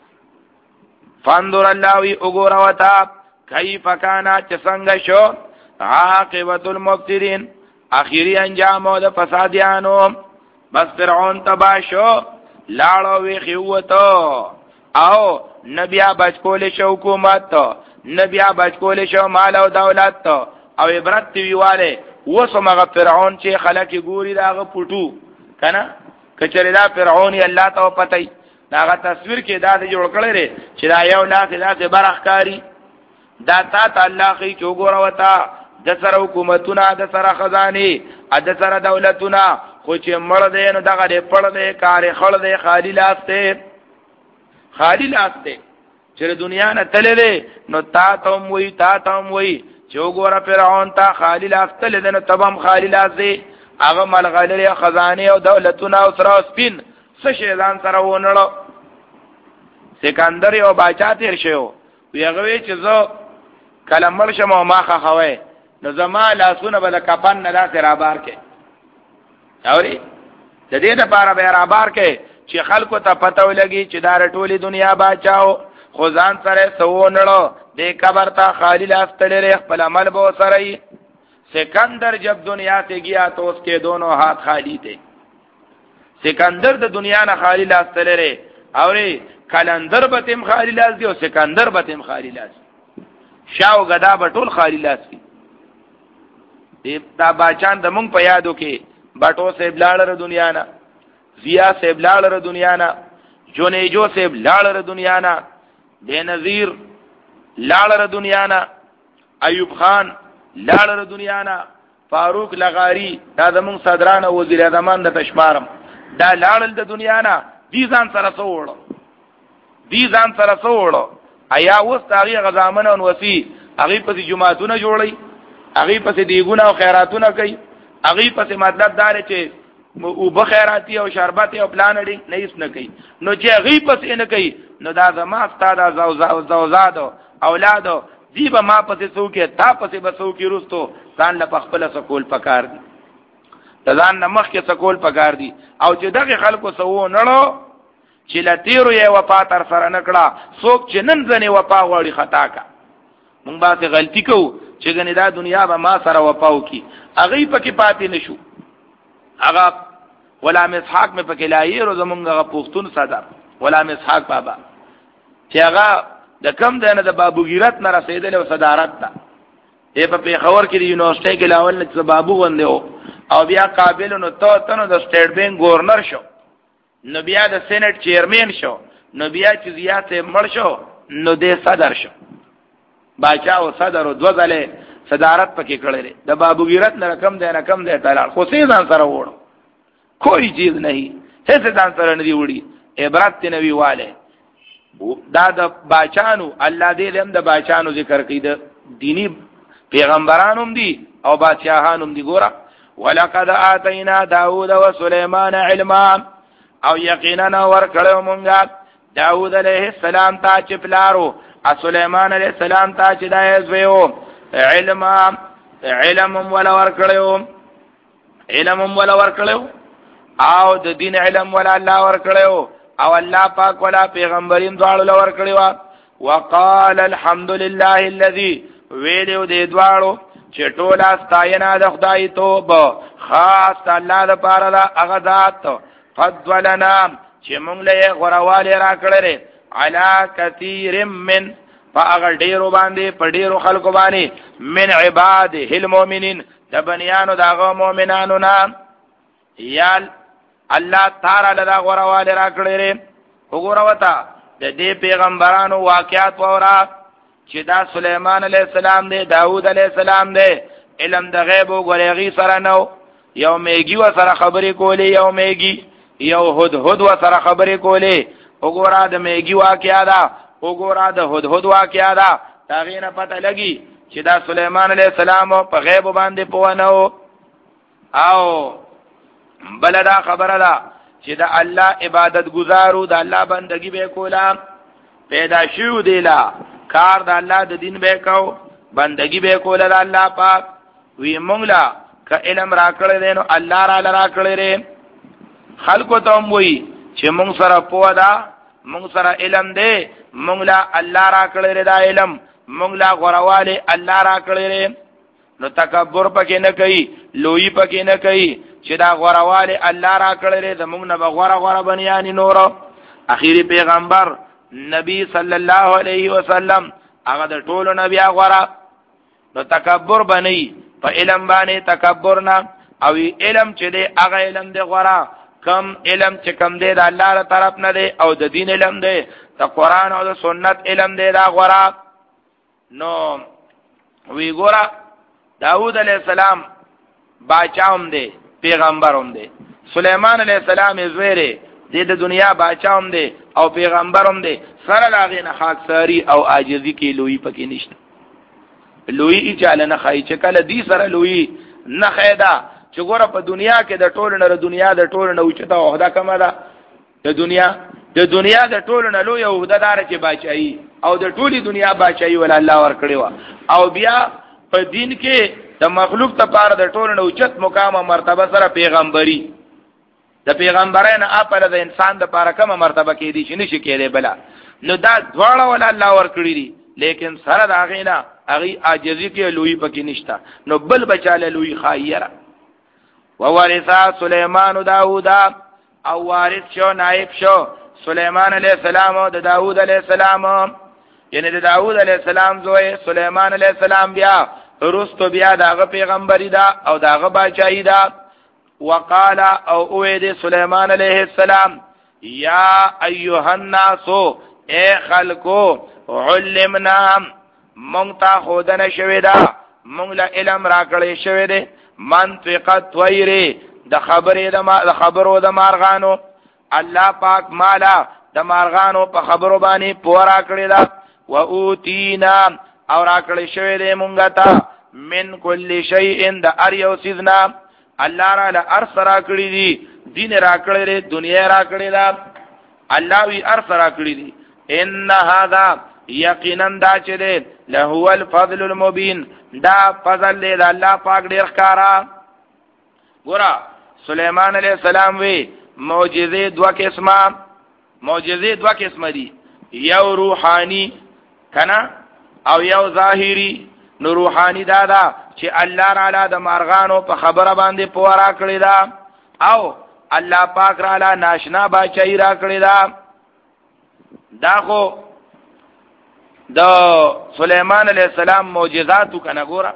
فانظر الله وی وګورا وتا کیف کان چې څنګه شو عاقبت المفسدين اخیری انجام د فسادیانو بس فرعون تبا شو لاړو وی خيوته او نبیا بچ کول شو حکومت نبیا بچ کول شو مال او دولت او عبرت ویواله وسمغه فرعون چې خلک ګوري داغه پټو کنه کچره دا فرعون الله ته پتاي داغه تصویر کې دا د جوړ کړی لري چې دا یو لاس داسې برخکاری دا تا الله خي چوغور وتا د سره حکومتونه د سره خزانه د سره دولتونه خو چې مړ دی نو دغه دې پړ دی کار خړ دی خالی لاسته خالی لاسته چې دنیا نه تللې نو تا ته وای تا ته وای چوغور فرعون تا خالی لاسته لنه تبم خالی لاسته هغه ملغلره خزانه او دولتونه او سره سپین څه شي ځان سره ونړو سکندر یو باچا تیر شو ویغه چې زه کلمل شمو ماخه خوي نو زما لاسونه بل کپن نه لاس را بار کې اوري د دې لپاره به را بار کې چې خلکو ته پته ولګي چې دا ټولي دنیا باچاو خو ځان سره سوونړو دې قبر ته خالی لاس تلې خپل عمل به سره ای سکندر جب دنیا سے گیا تو اس کے دونوں ہاتھ خالی تھے سکندر د دنیا نه خالی لاس تلره اوري کلندر بتم خالی لاس دی او سکندر بتم خالی لاس شاو غدا بټول خالی لاس دی دا باچان د مونږ په یادو کې بټو سے بلاړه دنیا نه زیا سے بلاړه دنیا نه جونېجو سے بلاړه دنیا نه بنظیر لاړه دنیا نه ایوب خان لاړه دنیا نه فاروق لغاری دا زمون صدران او وزیر اعظم د تشمارم دا لاړل د دنیا نه دي ځان سره سوړو دي ځان سره سوړو ایا اوس تاغي غزامن او وسی هغه په جمعهتونه جوړي هغه په دیګونه او خیراتونه کوي هغه په مطلب دار چې او بخیراتی او شربت او پلان لري نه هیڅ نه کوي نو چې هغه په نه کوي نو دا زما استاد زوزاد اولادو دی به ما پسې څوکې تا پسې به څوکې روستو ځان له خپل سکول پکار دي ځان نه مخ کې سکول پکار دي او چې دغه خلکو سوو نړو چې لتیرو یې وفا تر سره نکړه څوک چې نن ځنې وفا غواړي خطا کا مونږ به غلطي کوو چې ګنې دا دنیا به ما سره وفا وکي هغه پکې پاتې نشو هغه غلام اسحاق مې پکې لایې رو زمونږ پښتون صدر غلام اسحاق بابا چې هغه د کم دنه د بابوګیرت نه رسیدل او صدارت ته ای په پیښور کې د یونیورسيټي کې لاول نه بابو غوندو او بیا قابل نو ته تنو د سټیټ بانک گورنر شو نو بیا د سېنات چیرمن شو نو بیا چې زیاته مړ شو نو د صدر شو باچا او صدر او دوزله صدارت پکې کړل د بابوګیرت نه کم دنه کم ده تعالی خو سي ځان سره وړو کوئی چیز نه هیڅ ځان سره نه دی وړي عبرت نبی والے دا د باچانو الله دې هم د باچانو ذکر کوي د دینی پیغمبرانو دي او بادشاہانو دي. ګوره ولقد آتینا داوود وسليمان علما او یقینا ورکړو مونږه داوود علیہ السلام ته چې پلارو او سليمان علیہ السلام ته چې دای زویو علما علم ولا ورکړو علم ولا ورکړو او د دین علم ولا الله ورکړو او الله پاک ولا پیغمبرین دواړو لور کړیو. وقال الحمد لله الذي ویلو دې دواړو چې ټول استاینا د خدای توب خاص الله د پاره دا هغه ذات فضلنا چې موږ له غرواله را کړل علا کثیر من فاغ ډیرو باندې په ډیرو خلکو باندې من عباده المؤمنین د بنیانو دغه مؤمنانو نام یال الله تعالی لدا غرواله را کړل. وګوره وتا د دې پیغمبرانو واقعات وورا چې دا سليمان عليه السلام دی داوود عليه السلام دی علم د غیب او غریغي سره نو یو میګي و سره خبرې کولې یو میګي یو هدهد و سره خبرې کولې. وګوره د میګي واقعا دا وګوره د هدهد واقعا دا تاغې نه پته لګي چې دا سليمان عليه السلام په غیب باندې پوهنو او بلدا خبره ده چې د الله عبادت گزارو د الله بندگی به کولا پیدا شو دیلا کار د الله د دین به کو بندگی به کولا د الله پاک وی مونږلا ک علم را کړل دینو الله را را کړل ری خلکو ته وی چې مونږ سره پوه ده مونږ سره علم دی مونږلا الله را کړل دا علم مونږلا غرواله الله را کړل ری نو تکبر پکې نه کوي لوی پکې نه کوي چې دا غرواله الله را کړل زمونږ نه بغوره غوره بنیانی نور اخیری پیغمبر نبی صلی الله علیه وسلم هغه د ټولو نبی غوره نو تکبر بنئ په علم باندې تکبر نه او علم چې دی هغه علم دی غوره کم علم چې کم دی د الله تر طرف نه دی او د دین علم دی د قران او د سنت علم دی دا غوره. نو وی ګوره داوود علیہ السلام باچاوم دی پیغمبروم دی سليمان علیہ السلام زویره د دنیا باچاوم دی او پیغمبروم دی سره لاغې نه خاکساری او عاجزی کې لوی پکې نشته لوی چاله نه خای چې کله دی سره لوی نه خیدا چې ګوره په دنیا کې د ټولو نه دنیا د ټولو نه اوچته عہده کومه ده د دنیا د دنیا د ټولو نه لوی عہده دار چې بچای او د ټولي دنیا بچای ول الله ور کړی او بیا په دین کې د مخلوق ته پاره د ټولو نه اوچت مقام او مرتبه سره پیغمبري د پیغمبرانو اپره د انسان د پاره کومه مرتبه کې دي چې نشي کېږي بلا نو دا دواړه ول الله ور کړی دي لیکن سره دا غینا اغي عاجزی کې لوی پکې نشتا نو بل بچاله لوی خایره ووارث سليمان داوود او وارث شو نائب شو سليمان عليه السلام او د داوود عليه السلام یعنی د داوود عليه السلام زوی سليمان عليه السلام بیا رستو بیا داغه پیغمبري دا او داغه بچای دا وقال او اوید سليمان عليه السلام یا ایها الناس اے خلقو علمنا مونږ ته خودنه شوی دا مونږ له علم راکړې شوی دی منطقت ویری د خبرې د ما د خبرو د مارغانو الله پاک مالا د مارغانو په خبرو باندې پورا کړی دا و اوتینا او راکړې شوی دی مونږ ته من کل شیء د اریو سیدنا الله را له ارث را کړی دی دین را کړی دی دنیا را کړی دا الله وی ارث را کړی دی ان هذا یقینا دا چې دی له هو الفضل المبین دا فضل دی الله پاک ډیر ښکارا. ګورا سليمان علیہ السلام وی معجزې دوا قسمه معجزې دوا قسمه دي یو روحانی کنا او یو ظاهری. نو روحانی دا دا چې الله تعالی د مارغانو په خبره باندې پورا کړی دا او الله پاک تعالی ناشنا بچی را کړی دا دا خو د سليمان عليه السلام معجزاتو کنه ګوره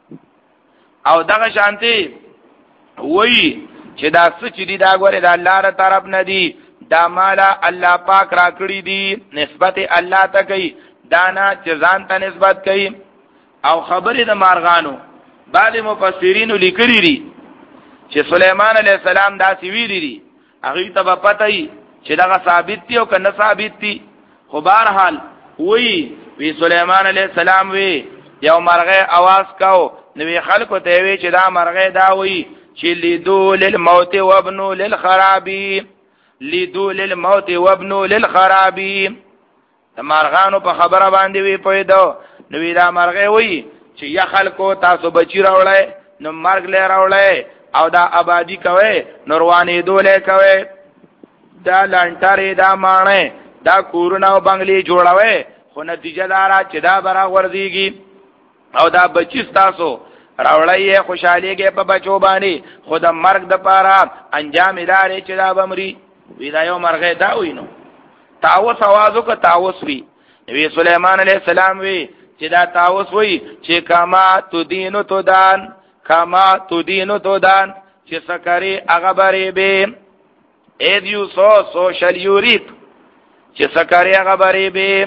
او دغه شانتي وای چې دا څه چې دی دا ګوره د الله تر طرف نه دی دا مالا الله پاک را کړی دی نسبت الله ته کوي دانا چې ځان ته نسبت کوي او خبرې د مارغانو بعض مفسرین لیکلي دي چې سليمان عليه السلام دا سی ویلي دي هغه ته په پته ای چې دا ثابت دی او کنه ثابت دی خو بهر حال وی وی سليمان عليه السلام وی یو مرغه आवाज کاو نو خلکو ته وی چې دا مرغه دا وی چې لیدو للموت وابنو للخرابی لیدو للموت وابنو للخرابی مرغانو په خبره باندې وی پویدو نو دا مرغه وی چې یا خلکو تاسو بچی راوړی نو مرګ لې راوړی او دا آبادی کوي نوروانی دوله کوي دا لانټری دا مانه دا کورونه او بنگلي جوړوي خو نتیجه دارا چې دا برا ورزيږي او دا بچی تاسو راوړی خوشاليږي په بچو باندې خود مرګ د پاره انجام ادارې چې دا بمري وی دا یو مرغه دا وینو تاوس आवाजو کا تاوس وی نبی سليمان عليه السلام وی چې دا تاوس وی چې کما تدینو تدان کما تدینو تدان چې سکری هغه بری به اې دیو سو سوشل یوریپ چې سکری هغه بری به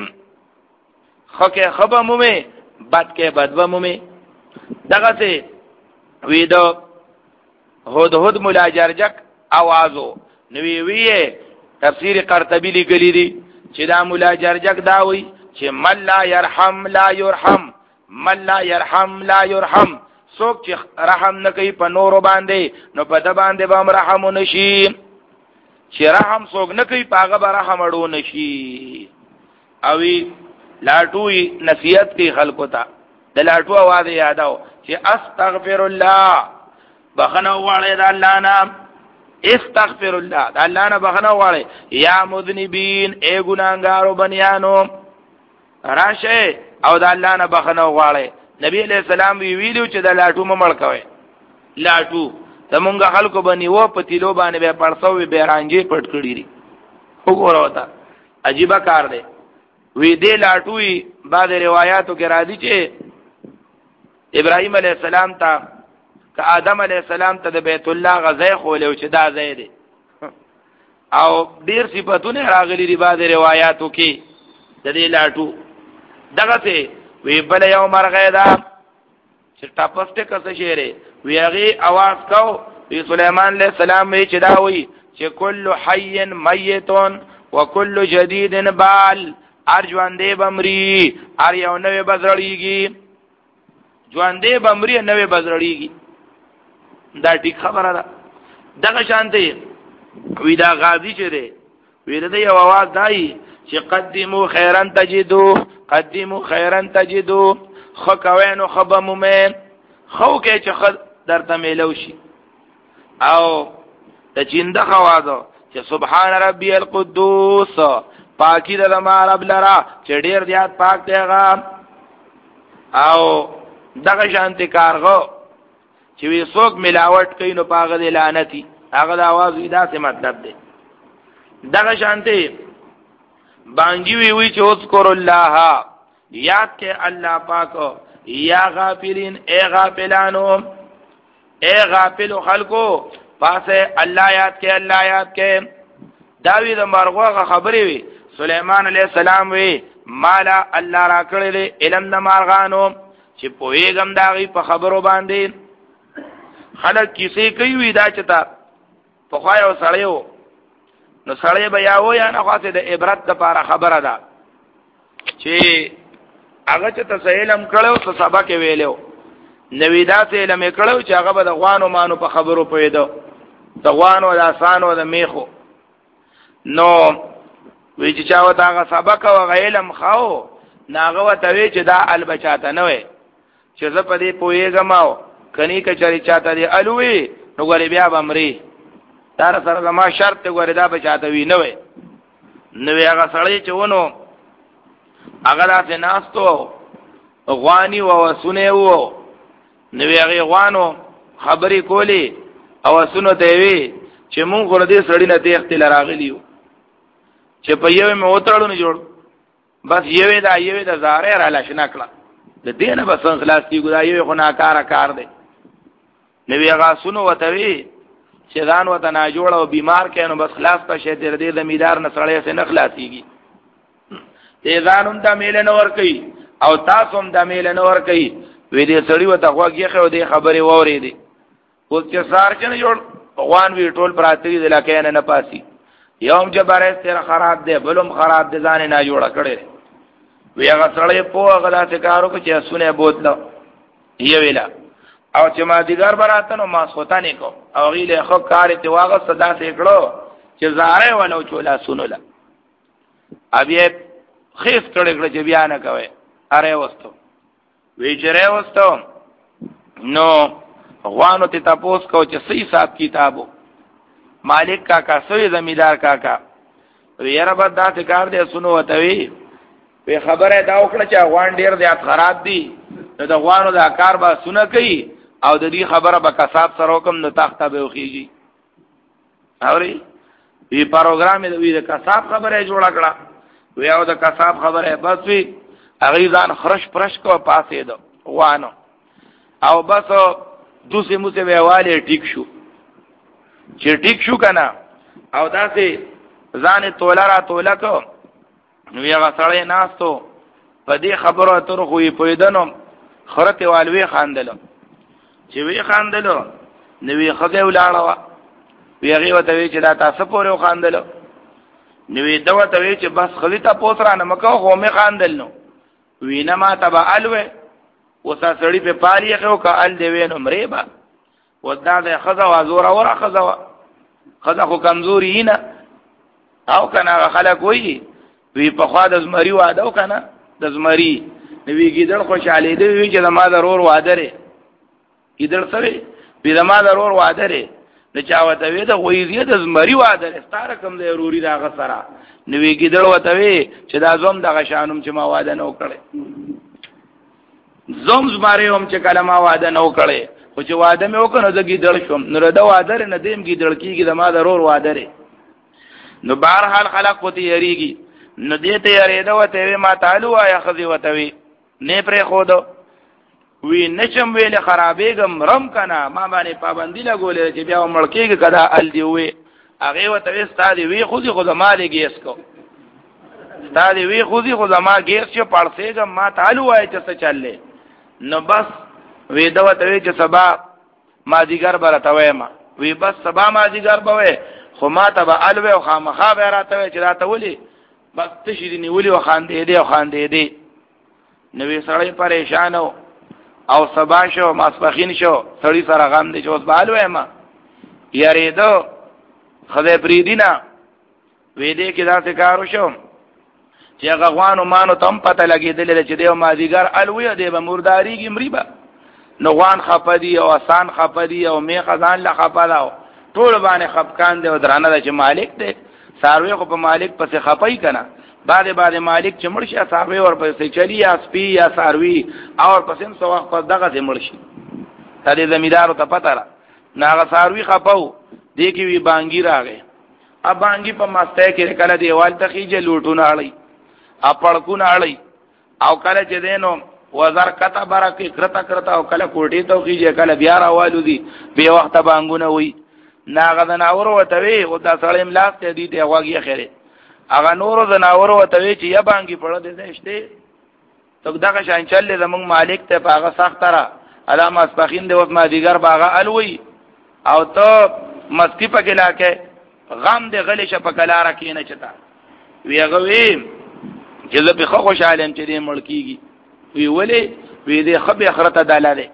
خکه خبه مومه بد کې بدو مومه دغه سه وی دو هود هود مولا جرجک आवाजو نوی وی تفسیر قرطبی لیکلی دی چې دا مولا جرجک دا وی چې من لا يرحم لا يرحم من لا يرحم لا يرحم څوک چې رحم نه کوي په نور باندې نو په د باندې به رحم نشي چې رحم څوک نه کوي پاغه به رحم اړو نشي او لاټوي نصیحت کی خلکو ته د لاټو आवाज یاداو چې استغفر الله بخنه واړې د الله نام استغفر الله د الله نه بخنه واړې یا مذنبین اے ګناګارو بنیانو راشه او د الله نه بخنه واړې نبی علیہ السلام وی ویلو چې د لاټو ممړ کوي لاټو زمونږ خلکو باندې و په تیلو باندې به پړسوي به رانجې پټ کړی دي وګوره وتا عجیب کار دی وی دې لاټوي بعد روایتو کې راځي چې ابراهيم عليه السلام ته که آدم عليه السلام ته د بیت الله غزای خولو چې دا ځای دی او ډیر صفاتونه راغلي دي بعد روایتو کې د دې لاټو دغه څه وی بل یو مرغه دا چې تاسو کسه شهره وی هغه आवाज کو وی سليمان عليه السلام وی چې دا وی چې کل حي میت وکل جديد بال ارجواندې بمري ار یو نوې بزړیږي ژوندې بمري نوې بزړیږي دا ټیک خبره ده دغه شانته وی دا غازی چې دی وی دا یو आवाज دای چې قدمو خیرن تجدو قدمو خیرن تجدو خو کوینو خبا مومن خو کې چې خد درته میلو شي او د چینده خوازو چې سبحان ربی القدوس پاکی د ما رب لرا چې ډیر زیات پاک دی غا او دغه شانتی کارغو چې وی څوک ملاوت کوي نو پاغه دی لعنتی هغه د आवाज ادا څه مطلب دی دغه شانتی بانجی وی وی چې اذکر الله یاد کې الله پاک یا غافلین اے غافلانو اے غافل خلقو پاسه الله یاد کې الله یاد کې داوی د مرغوغه خبرې وی سليمان عليه السلام وی مالا الله را کړل علم د مارغانو چې پوېګم داغي په خبرو باندې خلک کیسې کوي وی دا چتا په خوایو سړیو نو سړی بیا و یا نه خاصه د عبرت لپاره خبره ده چې هغه چې تسهیلم کړو څه سبق ویلو نوې دا څه علم کړو چې هغه به د غوانو مانو په خبرو پوهیدو د غوانو د آسانو د میخو نو وی چې چا وته هغه سبق او علم خاو ناغه وته وی چې دا البچاته نه وي چې زه په دې پوهیږم او کني کچري چاته دی الوی نو غری بیا بمري تر سره ما شرط غری دا بچاته وی نه وي نو هغه سړی چې ونو هغه داسې ناستو غوانی و وسونه وو نو هغه غوانو خبرې کولی او سنو ته وی چې مونږ ور دې سړی نه ته اختل راغلیو چې په یوه مې وتړو نه جوړ بس یوه دا یوه دا زاره را لښنا کړه د دې نه بس خلاص کیږي دا یوه خو ناکاره کار دی نو هغه سنو وته وی چې ځان وته نه جوړ او بیمار کینو بس خلاص په شه دې زمیدار نه سړی سه نه خلاصيږي دې ځانوم د میل نه ور کوي او تاسو هم د میل نه ور کوي وې دې سړی وته غوږی خو دې خبره ووري دي اوس چې سار کنه جوړ غوان وی ټول پراتری د لکه نه نه پاسي یوم جبر استر خراب دی بلوم خراب دی ځان نه جوړ کړي وی هغه سړی په غلا کارو کې چې سونه بوتلو یې ویلا او چې ما دیګر براته نو ما سوتانه کو او غیله خو کار ته واغ صدا سیکړو چې زاره ولو چولا سنولا ابي خیس کړه کړه چې بیان کوي اره وستو وی چره وستو نو غوانو ته تاسو کو چې صحیح صاحب کتابو مالک کاکا سوی زمیدار کاکا ویره بد دا کار دې سنو وتوي په خبره دا وکړه چې غوان ډیر زیات خراب دي نو د غوانو دا کار به سونه کوي او د دې خبره به کساب سره حکم نو تخته به وخیږي اوري وی پروګرام دې د کساب خبره جوړه کړه وی او د کساب خبره بس وی اغیزان خرش پرش کو پاسې دو غوانو او بس دوسه موسه ویواله ټیک شو چې ټیک شو کنه او داسې ځان تولا را تولا کو نو هغه سړی ناستو په دې خبرو اترو خو یې پویدنو خرته والوي خاندلو چې وی خاندلو نو وی خدای ولاړه وی هغه وته وی چې دا تاسو پورې خاندلو نو وی دا وته وی چې بس خلی ته پوسرانه مکو خو می خاندل نو وینا ما تبع الوه وسا سړی په پالی خو کال دی وینو مریبا ودا د خزا وازور اور خزا خزا خو کمزوري نه او کنه خلک وی وی په خوا د زمری واده وکنه د زمری نوی گیدړ خوشاله دی وی چې د ما ضرور واده لري گیدړ سره په د ما ضرور واده لري نه چا وته وی د غویزیه د زمری واده لري ستاره کم ضروري دا غسرہ نوی گیدړ وته وی چې دا زوم د غشانوم چې ما واده نه وکړي زوم زمری هم چې کلمه واده نه وکړي خو چې واده مې وکړ نو د گیدړ شوم نو د واده نه دیم گیدړ کیږي د ما ضرور واده لري نو بهر حال خلق پته یریږي نو دې ته یریدا وته ما تعالی یا خذي وتوي نه پر خودو وی نچم ویل خرابېګم رم کنا ما باندې پابندی لګولې چې بیا ملکیږي کدا ال دی وی هغه وته ستادي وی خودي خود ما لګیس کو ستادي وی خودي خود ما ګیس چې پړسېګم ما تعالی وای چې څه چلې نو بس وی دا وته چې سبا ما دیګر برته ما وی بس سبا ما دیګر بوي خو ما تبع الوه او خامخا به راته چې راته ولي بس تشری نیولی و خاندې دی او خاندې دی نوې سړی پریشان او سبا شو ماسپخین شو سړی سره غم دی چې اوس بالو ما یریدو خدای پریدینا وې دې کې دا څه کارو شو چې هغه غوانو مانو تم پته لګېدل چې دیو ما دیګر الوی دی به مرداری کې مریبا نو غوان خپدي او آسان خپدي او می خزان لا خپلاو ټول باندې خپکان دی او درانه د مالک دی ساروی خو په مالک پسې خپای کنه بعد بعد مالک چې مرشي صاحب ور پسې چلی یا سپی یا ساروی او پسې سو وخت پس دغه مرشي ته دې زمیدارو ته پته را ناغه ساروی خپاو دې کې وی بانګی راغې ا بانګی په ماسته کې کله دیوال ته خيجه لوټونه اړي ا پړکونه اړي او کله چې دینو وزر کته برکه کرتا کرتا او کله کوټی ته خيجه کله بیا راوالو دي به وخت بانګونه وي ناغه د ناور وته وی او دا سړی ملاس ته دي ته واګي خیره هغه نور د ناور وته وی چې یا بانګي پړه دې نشته تو دغه شان چل زمونږ مالک ته پاغه سخت را علامه اسبخین دی اوس ما دیګر باغه الوی او ته مستی په کلا کې غم دې غلی ش په کلا را کې نه چتا وی هغه وی چې زه په خوشاله ام چې دې ملکیږي وی ولې وی دې خبي اخرته دلاله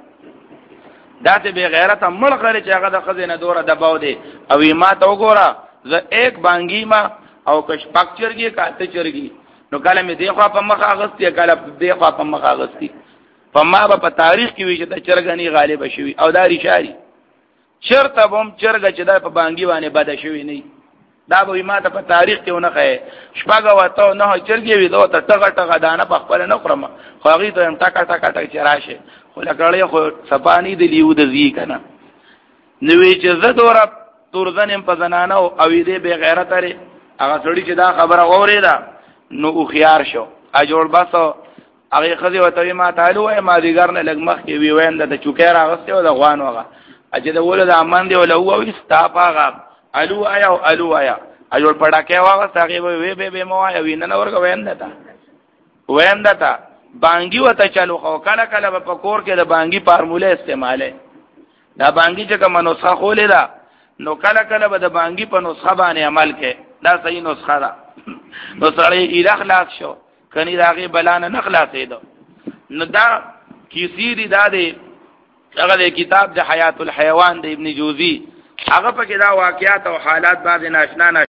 داته به غیرت مړ غره چې هغه د خزینه دوره دباو دی او ما ته وګوره زه ایک بانګی ما او کش پکچرګي کاته چرګي نو کله مې دی خو په مخ اغستی کله دی خو په مخ اغستی په ما په تاریخ کې وی چې د چرګنی غالب شوی او دا ریشاری چرته بم چرګ چې د په بانګي باندې بد شوی نه دا به ما ته په تاریخ کې ونه ښه شپږه وته نه چرګي وی دوه ټغه ټغه دانه په خپل نه خورم خو هغه ته ټکا ټکا ټک چراشه خو لکړې خو سپانی دی لیو د زی کنه نوې چې زه دورا تورزنم په زنانه او دې به غیرت لري هغه سړي چې دا خبره اورېدا نو او خيار شو ا جوړ باسو هغه خزي وته ما تعالی وای ما دیګر نه لګمخ کې وی ویند د چوکې راغسته او د غوان وغه اجه د ولود امان دی ول او استافاغه الو آیا او الو آیا ا جوړ پړاکه واغه هغه وی به به مو آیا ویننه ورګه ویند تا ویند تا بانګي وته چالو خو کله کله په کور کې د بانګي فارموله استعماله دا بانګي چې کوم نسخه خولې دا نو کله کله به د بانګي په نسخه باندې عمل کې دا صحیح نسخه ده. نو سړی اله خلاص شو کني داغه بلانه نه خلاصېدو. نو دا کیسیری دا دی هغه د کتاب د حیات الحیوان د ابن جوزی هغه په کې دا واقعات او حالات بعض ناشنا